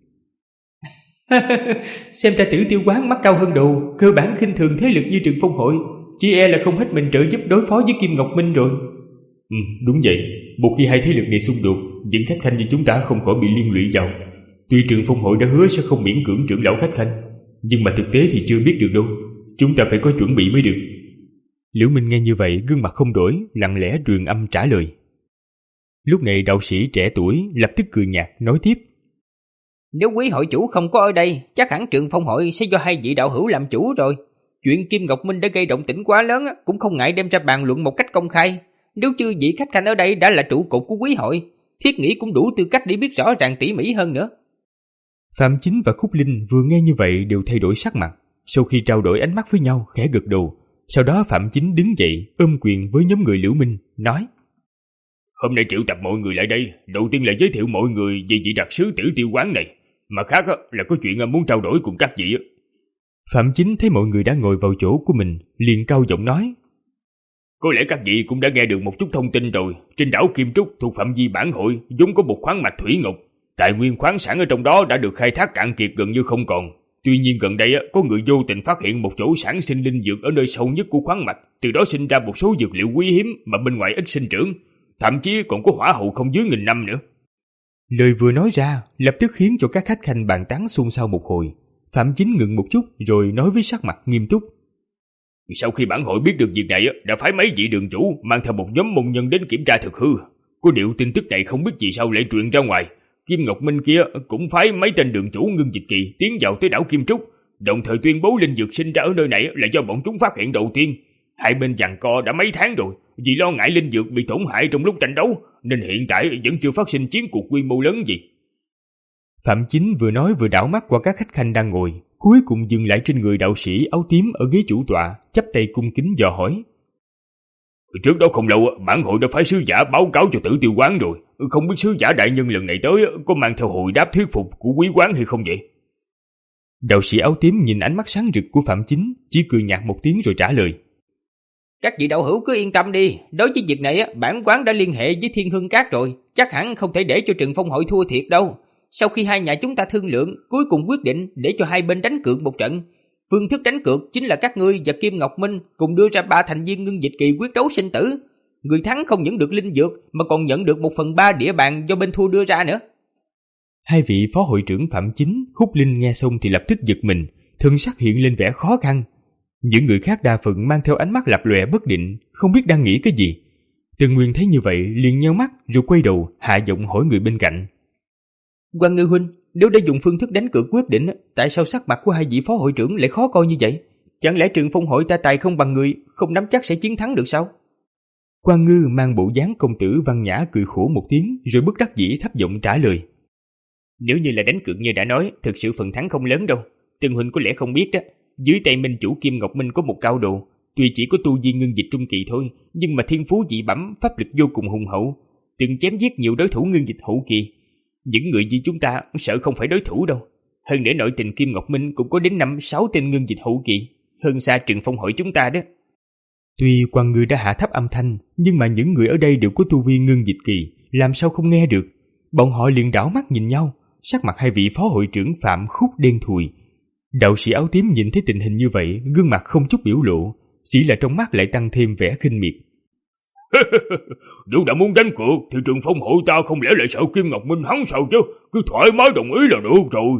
Xem ra Tử Tiêu quán mắt cao hơn đầu, cơ bản khinh thường thế lực như Trường Phong hội, chỉ e là không hết mình trợ giúp đối phó với Kim Ngọc Minh rồi. Ừ, đúng vậy, một khi hai thế lực này xung đột, những khách khanh như chúng ta không khỏi bị liên lụy vào. Tuy Trường Phong hội đã hứa sẽ không miễn cưỡng trưởng lão khách khanh, nhưng mà thực tế thì chưa biết được đâu, chúng ta phải có chuẩn bị mới được. Liễu Minh nghe như vậy gương mặt không đổi, lặng lẽ truyền âm trả lời. Lúc này đạo sĩ trẻ tuổi lập tức cười nhạt nói tiếp. Nếu quý hội chủ không có ở đây, chắc hẳn Trường Phong hội sẽ do hai vị đạo hữu làm chủ rồi. Chuyện Kim Ngọc Minh đã gây động tĩnh quá lớn, cũng không ngại đem ra bàn luận một cách công khai. Nếu chư vị khách khanh ở đây đã là trụ cột của quý hội, thiết nghĩ cũng đủ tư cách để biết rõ ràng tỉ mỉ hơn nữa. Phạm Chính và Khúc Linh vừa nghe như vậy đều thay đổi sắc mặt. Sau khi trao đổi ánh mắt với nhau, khẽ gật đầu. Sau đó Phạm Chính đứng dậy ôm quyền với nhóm người Liễu Minh, nói: Hôm nay triệu tập mọi người lại đây, đầu tiên là giới thiệu mọi người về vị đặc sứ Tử Tiêu quán này, mà khác là có chuyện muốn trao đổi cùng các vị. Phạm Chính thấy mọi người đã ngồi vào chỗ của mình, liền cao giọng nói: Có lẽ các vị cũng đã nghe được một chút thông tin rồi. Trên đảo Kim Trúc thuộc phạm vi bản hội vốn có một khoáng mạch thủy ngục. Tài nguyên khoáng sản ở trong đó đã được khai thác cạn kiệt gần như không còn. Tuy nhiên gần đây có người vô tình phát hiện một chỗ sản sinh linh dược ở nơi sâu nhất của khoáng mạch, từ đó sinh ra một số dược liệu quý hiếm mà bên ngoài ít sinh trưởng, thậm chí còn có hỏa hậu không dưới nghìn năm nữa. Lời vừa nói ra lập tức khiến cho các khách khanh bàn tán xôn xao một hồi. Phạm Chính ngừng một chút rồi nói với sắc mặt nghiêm túc: Sau khi bản hội biết được việc này, đã phái mấy vị đường chủ mang theo một nhóm môn nhân đến kiểm tra thực hư. Có điều tin tức này không biết vì sao lại truyền ra ngoài. Kim Ngọc Minh kia cũng phái mấy tên đường chủ ngưng dịch kỳ tiến vào tới đảo Kim Trúc, đồng thời tuyên bố linh dược sinh ra ở nơi này là do bọn chúng phát hiện đầu tiên. Hai bên giằng co đã mấy tháng rồi, vì lo ngại linh dược bị tổn hại trong lúc tranh đấu, nên hiện tại vẫn chưa phát sinh chiến cuộc quy mô lớn gì. Phạm Chính vừa nói vừa đảo mắt qua các khách khanh đang ngồi, cuối cùng dừng lại trên người đạo sĩ áo tím ở ghế chủ tọa, chắp tay cung kính dò hỏi: Trước đó không lâu, bản hội đã phái sứ giả báo cáo cho Tử Tiêu quán rồi. Không biết sứ giả đại nhân lần này tới có mang theo hồi đáp thuyết phục của quý quán hay không vậy? Đạo sĩ áo tím nhìn ánh mắt sáng rực của Phạm Chính, chỉ cười nhạt một tiếng rồi trả lời: Các vị đạo hữu cứ yên tâm đi, đối với việc này bản quán đã liên hệ với Thiên Hương Các rồi, chắc hẳn không thể để cho Trừng Phong hội thua thiệt đâu. Sau khi hai nhà chúng ta thương lượng, cuối cùng quyết định để cho hai bên đánh cược một trận. Phương thức đánh cược chính là các ngươi và Kim Ngọc Minh cùng đưa ra ba thành viên ngưng dịch kỳ quyết đấu sinh tử. Người thắng không những được linh dược mà còn nhận được một phần ba địa bàn do bên thua đưa ra nữa. Hai vị phó hội trưởng Phạm Chính, Khúc Linh nghe xong thì lập tức giật mình, thân sắc hiện lên vẻ khó khăn. Những người khác đa phần mang theo ánh mắt lập lòe bất định, không biết đang nghĩ cái gì. Tần Nguyên thấy như vậy liền nheo mắt rồi quay đầu hạ giọng hỏi người bên cạnh: Quan Ngư huynh, nếu đã dùng phương thức đánh cược quyết định, tại sao sắc mặt của hai vị phó hội trưởng lại khó coi như vậy? Chẳng lẽ Trường Phong hội ta tài không bằng người, không nắm chắc sẽ chiến thắng được sao? Quan Ngư mang bộ dáng công tử văn nhã cười khổ một tiếng rồi bất đắc dĩ thấp giọng trả lời: Nếu như là đánh cược như đã nói, thực sự phần thắng không lớn đâu. Tần huynh có lẽ không biết đó, dưới tay minh chủ Kim Ngọc Minh có một cao đồ, tuy chỉ có tu vi ngưng dịch trung kỳ thôi, nhưng mà thiên phú dị bẩm, pháp lực vô cùng hùng hậu, từng chém giết nhiều đối thủ ngưng dịch hậu kỳ. Những người như chúng ta sợ không phải đối thủ đâu. Hơn nữa nội tình Kim Ngọc Minh cũng có đến năm sáu tên ngưng dịch hậu kỳ, hơn xa Trừng Phong hội chúng ta đó. Tuy Quan Ngư đã hạ thấp âm thanh, nhưng mà những người ở đây đều có tu vi ngưng dịch kỳ, làm sao không nghe được. Bọn họ liền đảo mắt nhìn nhau, sắc mặt hai vị phó hội trưởng Phạm Khúc đen thùi. Đạo sĩ áo tím nhìn thấy tình hình như vậy, gương mặt không chút biểu lộ, chỉ là trong mắt lại tăng thêm vẻ khinh miệt. Nếu đã muốn đánh cược thì Trừng Phong hội ta không lẽ lại sợ Kim Ngọc Minh hắn sao chứ, cứ thoải mái đồng ý là được rồi.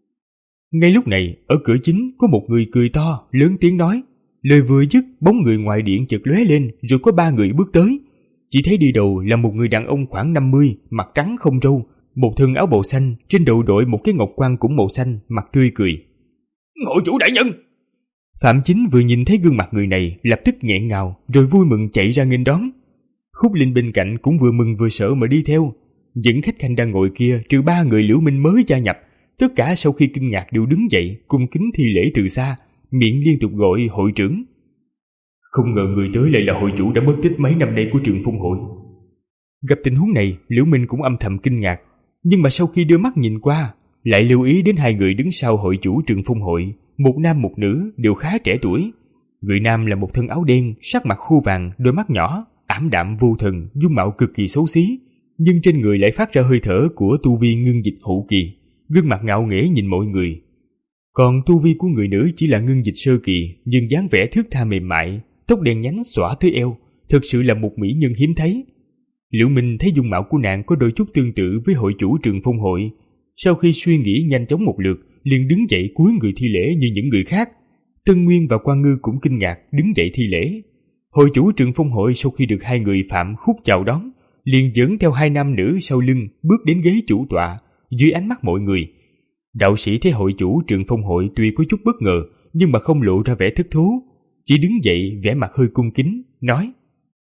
Ngay lúc này, ở cửa chính có một người cười to, lớn tiếng nói. Lời vừa dứt, bóng người ngoài điện chợt lóe lên, rồi có ba người bước tới. Chỉ thấy đi đầu là một người đàn ông khoảng năm mươi, mặt trắng không râu, một thân áo bào xanh, trên đầu đội một cái ngọc quan cũng màu xanh, mặt tươi cười. Hội chủ đại nhân! Phạm Chính vừa nhìn thấy gương mặt người này, lập tức nghẹn ngào, rồi vui mừng chạy ra nghênh đón. Khúc Linh bên cạnh cũng vừa mừng vừa sợ mà đi theo. Những khách khanh đang ngồi kia, trừ ba người Liễu Minh mới gia nhập, tất cả sau khi kinh ngạc đều đứng dậy, cung kính thi lễ từ xa, miệng liên tục gọi hội trưởng. Không ngờ người tới lại là hội chủ đã mất tích mấy năm nay của Trường Phong hội. Gặp tình huống này, Liễu Minh cũng âm thầm kinh ngạc, nhưng mà sau khi đưa mắt nhìn qua, lại lưu ý đến hai người đứng sau hội chủ Trường Phong hội, một nam một nữ đều khá trẻ tuổi. Người nam là một thân áo đen, sắc mặt khô vàng, đôi mắt nhỏ, ảm đạm vô thần, dung mạo cực kỳ xấu xí, nhưng trên người lại phát ra hơi thở của tu vi ngưng dịch hậu kỳ, gương mặt ngạo nghễ nhìn mọi người. Còn tu vi của người nữ chỉ là ngưng dịch sơ kỳ, nhưng dáng vẻ thướt tha mềm mại, tóc đen nhánh xõa tới eo, thực sự là một mỹ nhân hiếm thấy. Liễu Minh thấy dung mạo của nàng có đôi chút tương tự với hội chủ Trường Phong hội, sau khi suy nghĩ nhanh chóng một lượt, liền đứng dậy cúi người thi lễ như những người khác. Tân Nguyên và Quan Ngư cũng kinh ngạc đứng dậy thi lễ. Hội chủ Trường Phong hội sau khi được hai người Phạm Khúc chào đón, liền dẫn theo hai nam nữ sau lưng bước đến ghế chủ tọa, dưới ánh mắt mọi người. Đạo sĩ thấy hội chủ Trường Phong hội tuy có chút bất ngờ, nhưng mà không lộ ra vẻ thích thú, chỉ đứng dậy vẻ mặt hơi cung kính, nói: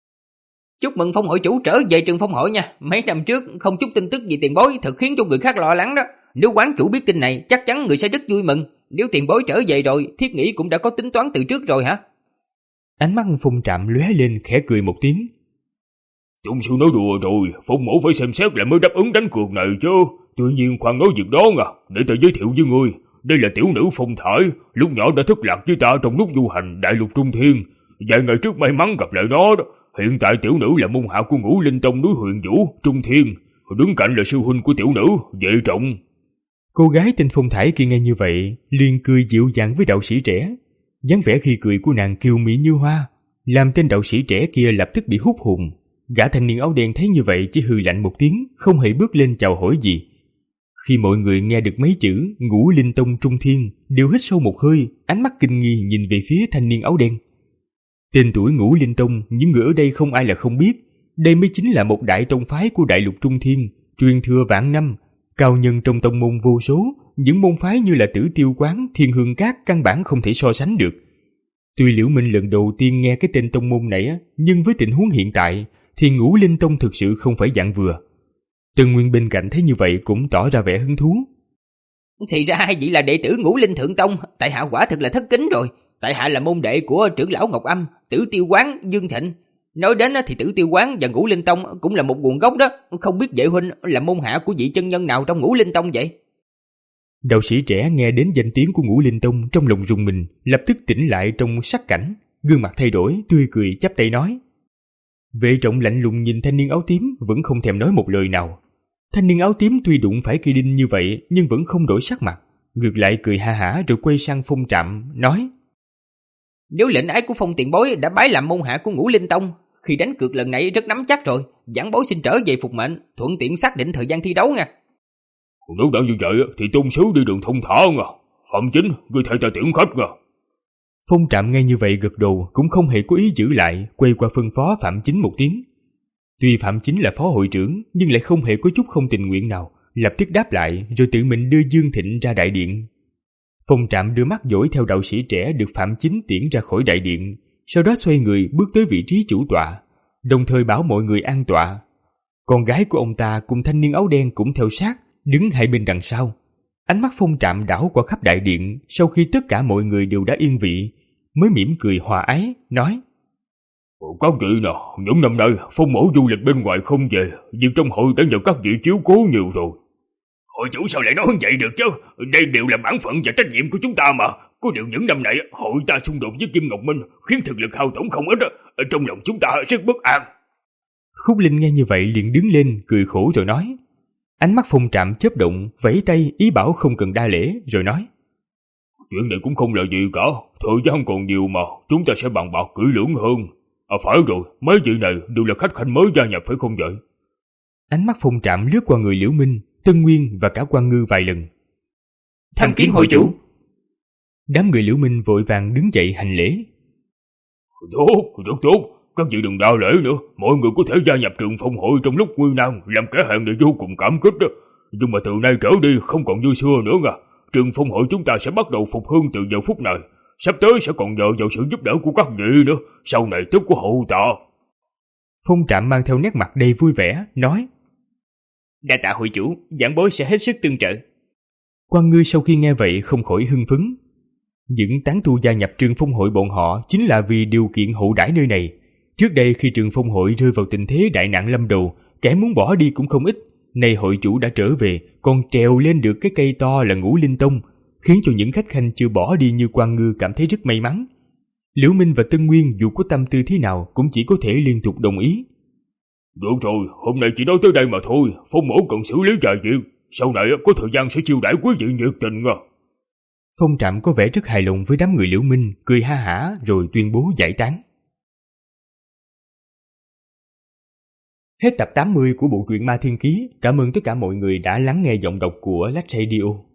Chúc mừng Phong hội chủ trở về Trường Phong hội nha. Mấy năm trước không chút tin tức gì tiền bối, thật khiến cho người khác lo lắng đó. Nếu quán chủ biết tin này, chắc chắn người sẽ rất vui mừng. Nếu tiền bối trở về rồi, thiết nghĩ cũng đã có tính toán từ trước rồi hả? Ánh mắt Phong Trạm lóe lên khẽ cười một tiếng. Chúng sư nói đùa rồi, Phong mẫu phải xem xét lại mới đáp ứng đánh cược này chứ. Tuy nhiên khoan nói việc đó nha, để ta giới thiệu với ngươi. đây là tiểu nữ Phong Thải, lúc nhỏ đã thất lạc với ta trong lúc du hành đại lục Trung Thiên. Vài ngày trước may mắn gặp lại nó đó. Hiện tại tiểu nữ là môn hạ của Ngũ Linh Tông núi Huyền Vũ, Trung Thiên. Đứng cạnh là sư huynh của tiểu nữ, Vệ Trọng. Cô gái tên Phong Thải kia nghe như vậy, liền cười dịu dàng với đạo sĩ trẻ. Dáng vẻ khi cười của nàng kiều mỹ như hoa, làm tên đạo sĩ trẻ kia lập tức bị hút hồn. Gã thanh niên áo đen thấy như vậy chỉ hừ lạnh một tiếng, không hề bước lên chào hỏi gì. Khi mọi người nghe được mấy chữ Ngũ Linh Tông Trung Thiên, đều hít sâu một hơi, ánh mắt kinh nghi nhìn về phía thanh niên áo đen. Tên tuổi Ngũ Linh Tông, những người ở đây không ai là không biết. Đây mới chính là một đại tông phái của đại lục Trung Thiên, truyền thừa vạn năm, cao nhân trong tông môn vô số. Những môn phái như là Tử Tiêu Quán, Thiên Hương Các căn bản không thể so sánh được. Tuy Liễu Minh lần đầu tiên nghe cái tên tông môn này, nhưng với tình huống hiện tại thì Ngũ Linh Tông thực sự không phải dạng vừa. Tân Nguyên bên cạnh thấy như vậy cũng tỏ ra vẻ hứng thú. Thì ra hai vị là đệ tử Ngũ Linh Thượng Tông, tại hạ quả thực là thất kính rồi. Tại hạ là môn đệ của trưởng lão Ngọc Âm, Tử Tiêu Quán, Dương Thịnh. Nói đến thì Tử Tiêu Quán và Ngũ Linh Tông cũng là một nguồn gốc đó. Không biết Vệ huynh là môn hạ của vị chân nhân nào trong Ngũ Linh Tông vậy? Đạo sĩ trẻ nghe đến danh tiếng của Ngũ Linh Tông trong lòng rùng mình, lập tức tỉnh lại trong sắc cảnh, gương mặt thay đổi, tươi cười chắp tay nói. Vệ Trọng lạnh lùng nhìn thanh niên áo tím, vẫn không thèm nói một lời nào. Thanh niên áo tím tuy đụng phải cây đinh như vậy nhưng vẫn không đổi sắc mặt, ngược lại cười ha hả rồi quay sang Phong Trạm nói: Nếu lệnh ái của Phong tiền bối đã bái làm môn hạ của Ngũ Linh Tông, khi đánh cược lần này rất nắm chắc rồi. Giảng bối xin trở về phục mệnh, thuận tiện xác định thời gian thi đấu nha. Nếu đã như vậy thì tôn sứ đi đường thông thả nha. Phạm Chính, người thay ta tiễn khách nha. Phong Trạm nghe như vậy gật đầu, cũng không hề có ý giữ lại, quay qua phân phó Phạm Chính một tiếng. Tuy Phạm Chính là phó hội trưởng nhưng lại không hề có chút không tình nguyện nào, lập tức đáp lại rồi tự mình đưa Dương Thịnh ra đại điện. Phong Trạm đưa mắt dõi theo đạo sĩ trẻ được Phạm Chính tiễn ra khỏi đại điện, sau đó xoay người bước tới vị trí chủ tọa, đồng thời bảo mọi người an tọa. Con gái của ông ta cùng thanh niên áo đen cũng theo sát, đứng hai bên đằng sau. Ánh mắt Phong Trạm đảo qua khắp đại điện, sau khi tất cả mọi người đều đã yên vị, mới mỉm cười hòa ái, nói: Các vị nào, những năm nay Phong mẫu du lịch bên ngoài không về, việc trong hội đã nhờ các vị chiếu cố nhiều rồi. Hội chủ sao lại nói vậy được chứ? Đây đều là bản phận và trách nhiệm của chúng ta mà. Có điều những năm này hội ta xung đột với Kim Ngọc Minh khiến thực lực hao tổn không ít, ở trong lòng chúng ta rất bất an. Khúc Linh nghe như vậy liền đứng lên cười khổ rồi nói. Ánh mắt Phong Trạm chớp động, vẫy tay ý bảo không cần đa lễ, rồi nói: Chuyện này cũng không là gì cả, thời gian còn nhiều mà, chúng ta sẽ bàn bạc kỹ lưỡng hơn. À phải rồi, mấy vị này đều là khách khanh mới gia nhập phải không vậy? Ánh mắt Phong Trạm lướt qua người Liễu Minh, Tân Nguyên và cả Quan Ngư vài lần. Tham kiến hội chủ. Đám người Liễu Minh vội vàng đứng dậy hành lễ. Tốt, rất tốt, các vị đừng đa lễ nữa, mọi người có thể gia nhập trường phong hội trong lúc nguy nan, làm kẻ hèn này vô cùng cảm kích đó. Nhưng mà từ nay trở đi không còn như xưa nữa nha. Trường phong hội chúng ta sẽ bắt đầu phục hưng từ giờ phút này, sắp tới sẽ còn nhờ vào sự giúp đỡ của các vị nữa, sau này tất có hậu tạ. Phong Trạm mang theo nét mặt đầy vui vẻ, nói: Đa tạ hội chủ, giảng bối sẽ hết sức tương trợ. Quan Ngư sau khi nghe vậy không khỏi hưng phấn. Những tán tu gia nhập trường phong hội bọn họ chính là vì điều kiện hậu đãi nơi này. Trước đây khi trường phong hội rơi vào tình thế đại nạn lâm đầu, kẻ muốn bỏ đi cũng không ít. Nay hội chủ đã trở về, còn trèo lên được cái cây to là Ngũ Linh Tông, khiến cho những khách khanh chưa bỏ đi như Quan Ngư cảm thấy rất may mắn. Liễu Minh và Tân Nguyên dù có tâm tư thế nào cũng chỉ có thể liên tục đồng ý. Được rồi, hôm nay chỉ nói tới đây mà thôi, Phong mẫu cần xử lý vài việc, sau này có thời gian sẽ chiêu đãi quý vị nhiệt tình nha. Phong Trạm có vẻ rất hài lòng với đám người Liễu Minh, cười ha hả rồi tuyên bố giải tán. Hết tập tám mươi của bộ truyện Ma Thiên Ký. Cảm ơn tất cả mọi người đã lắng nghe giọng đọc của Lách Radio.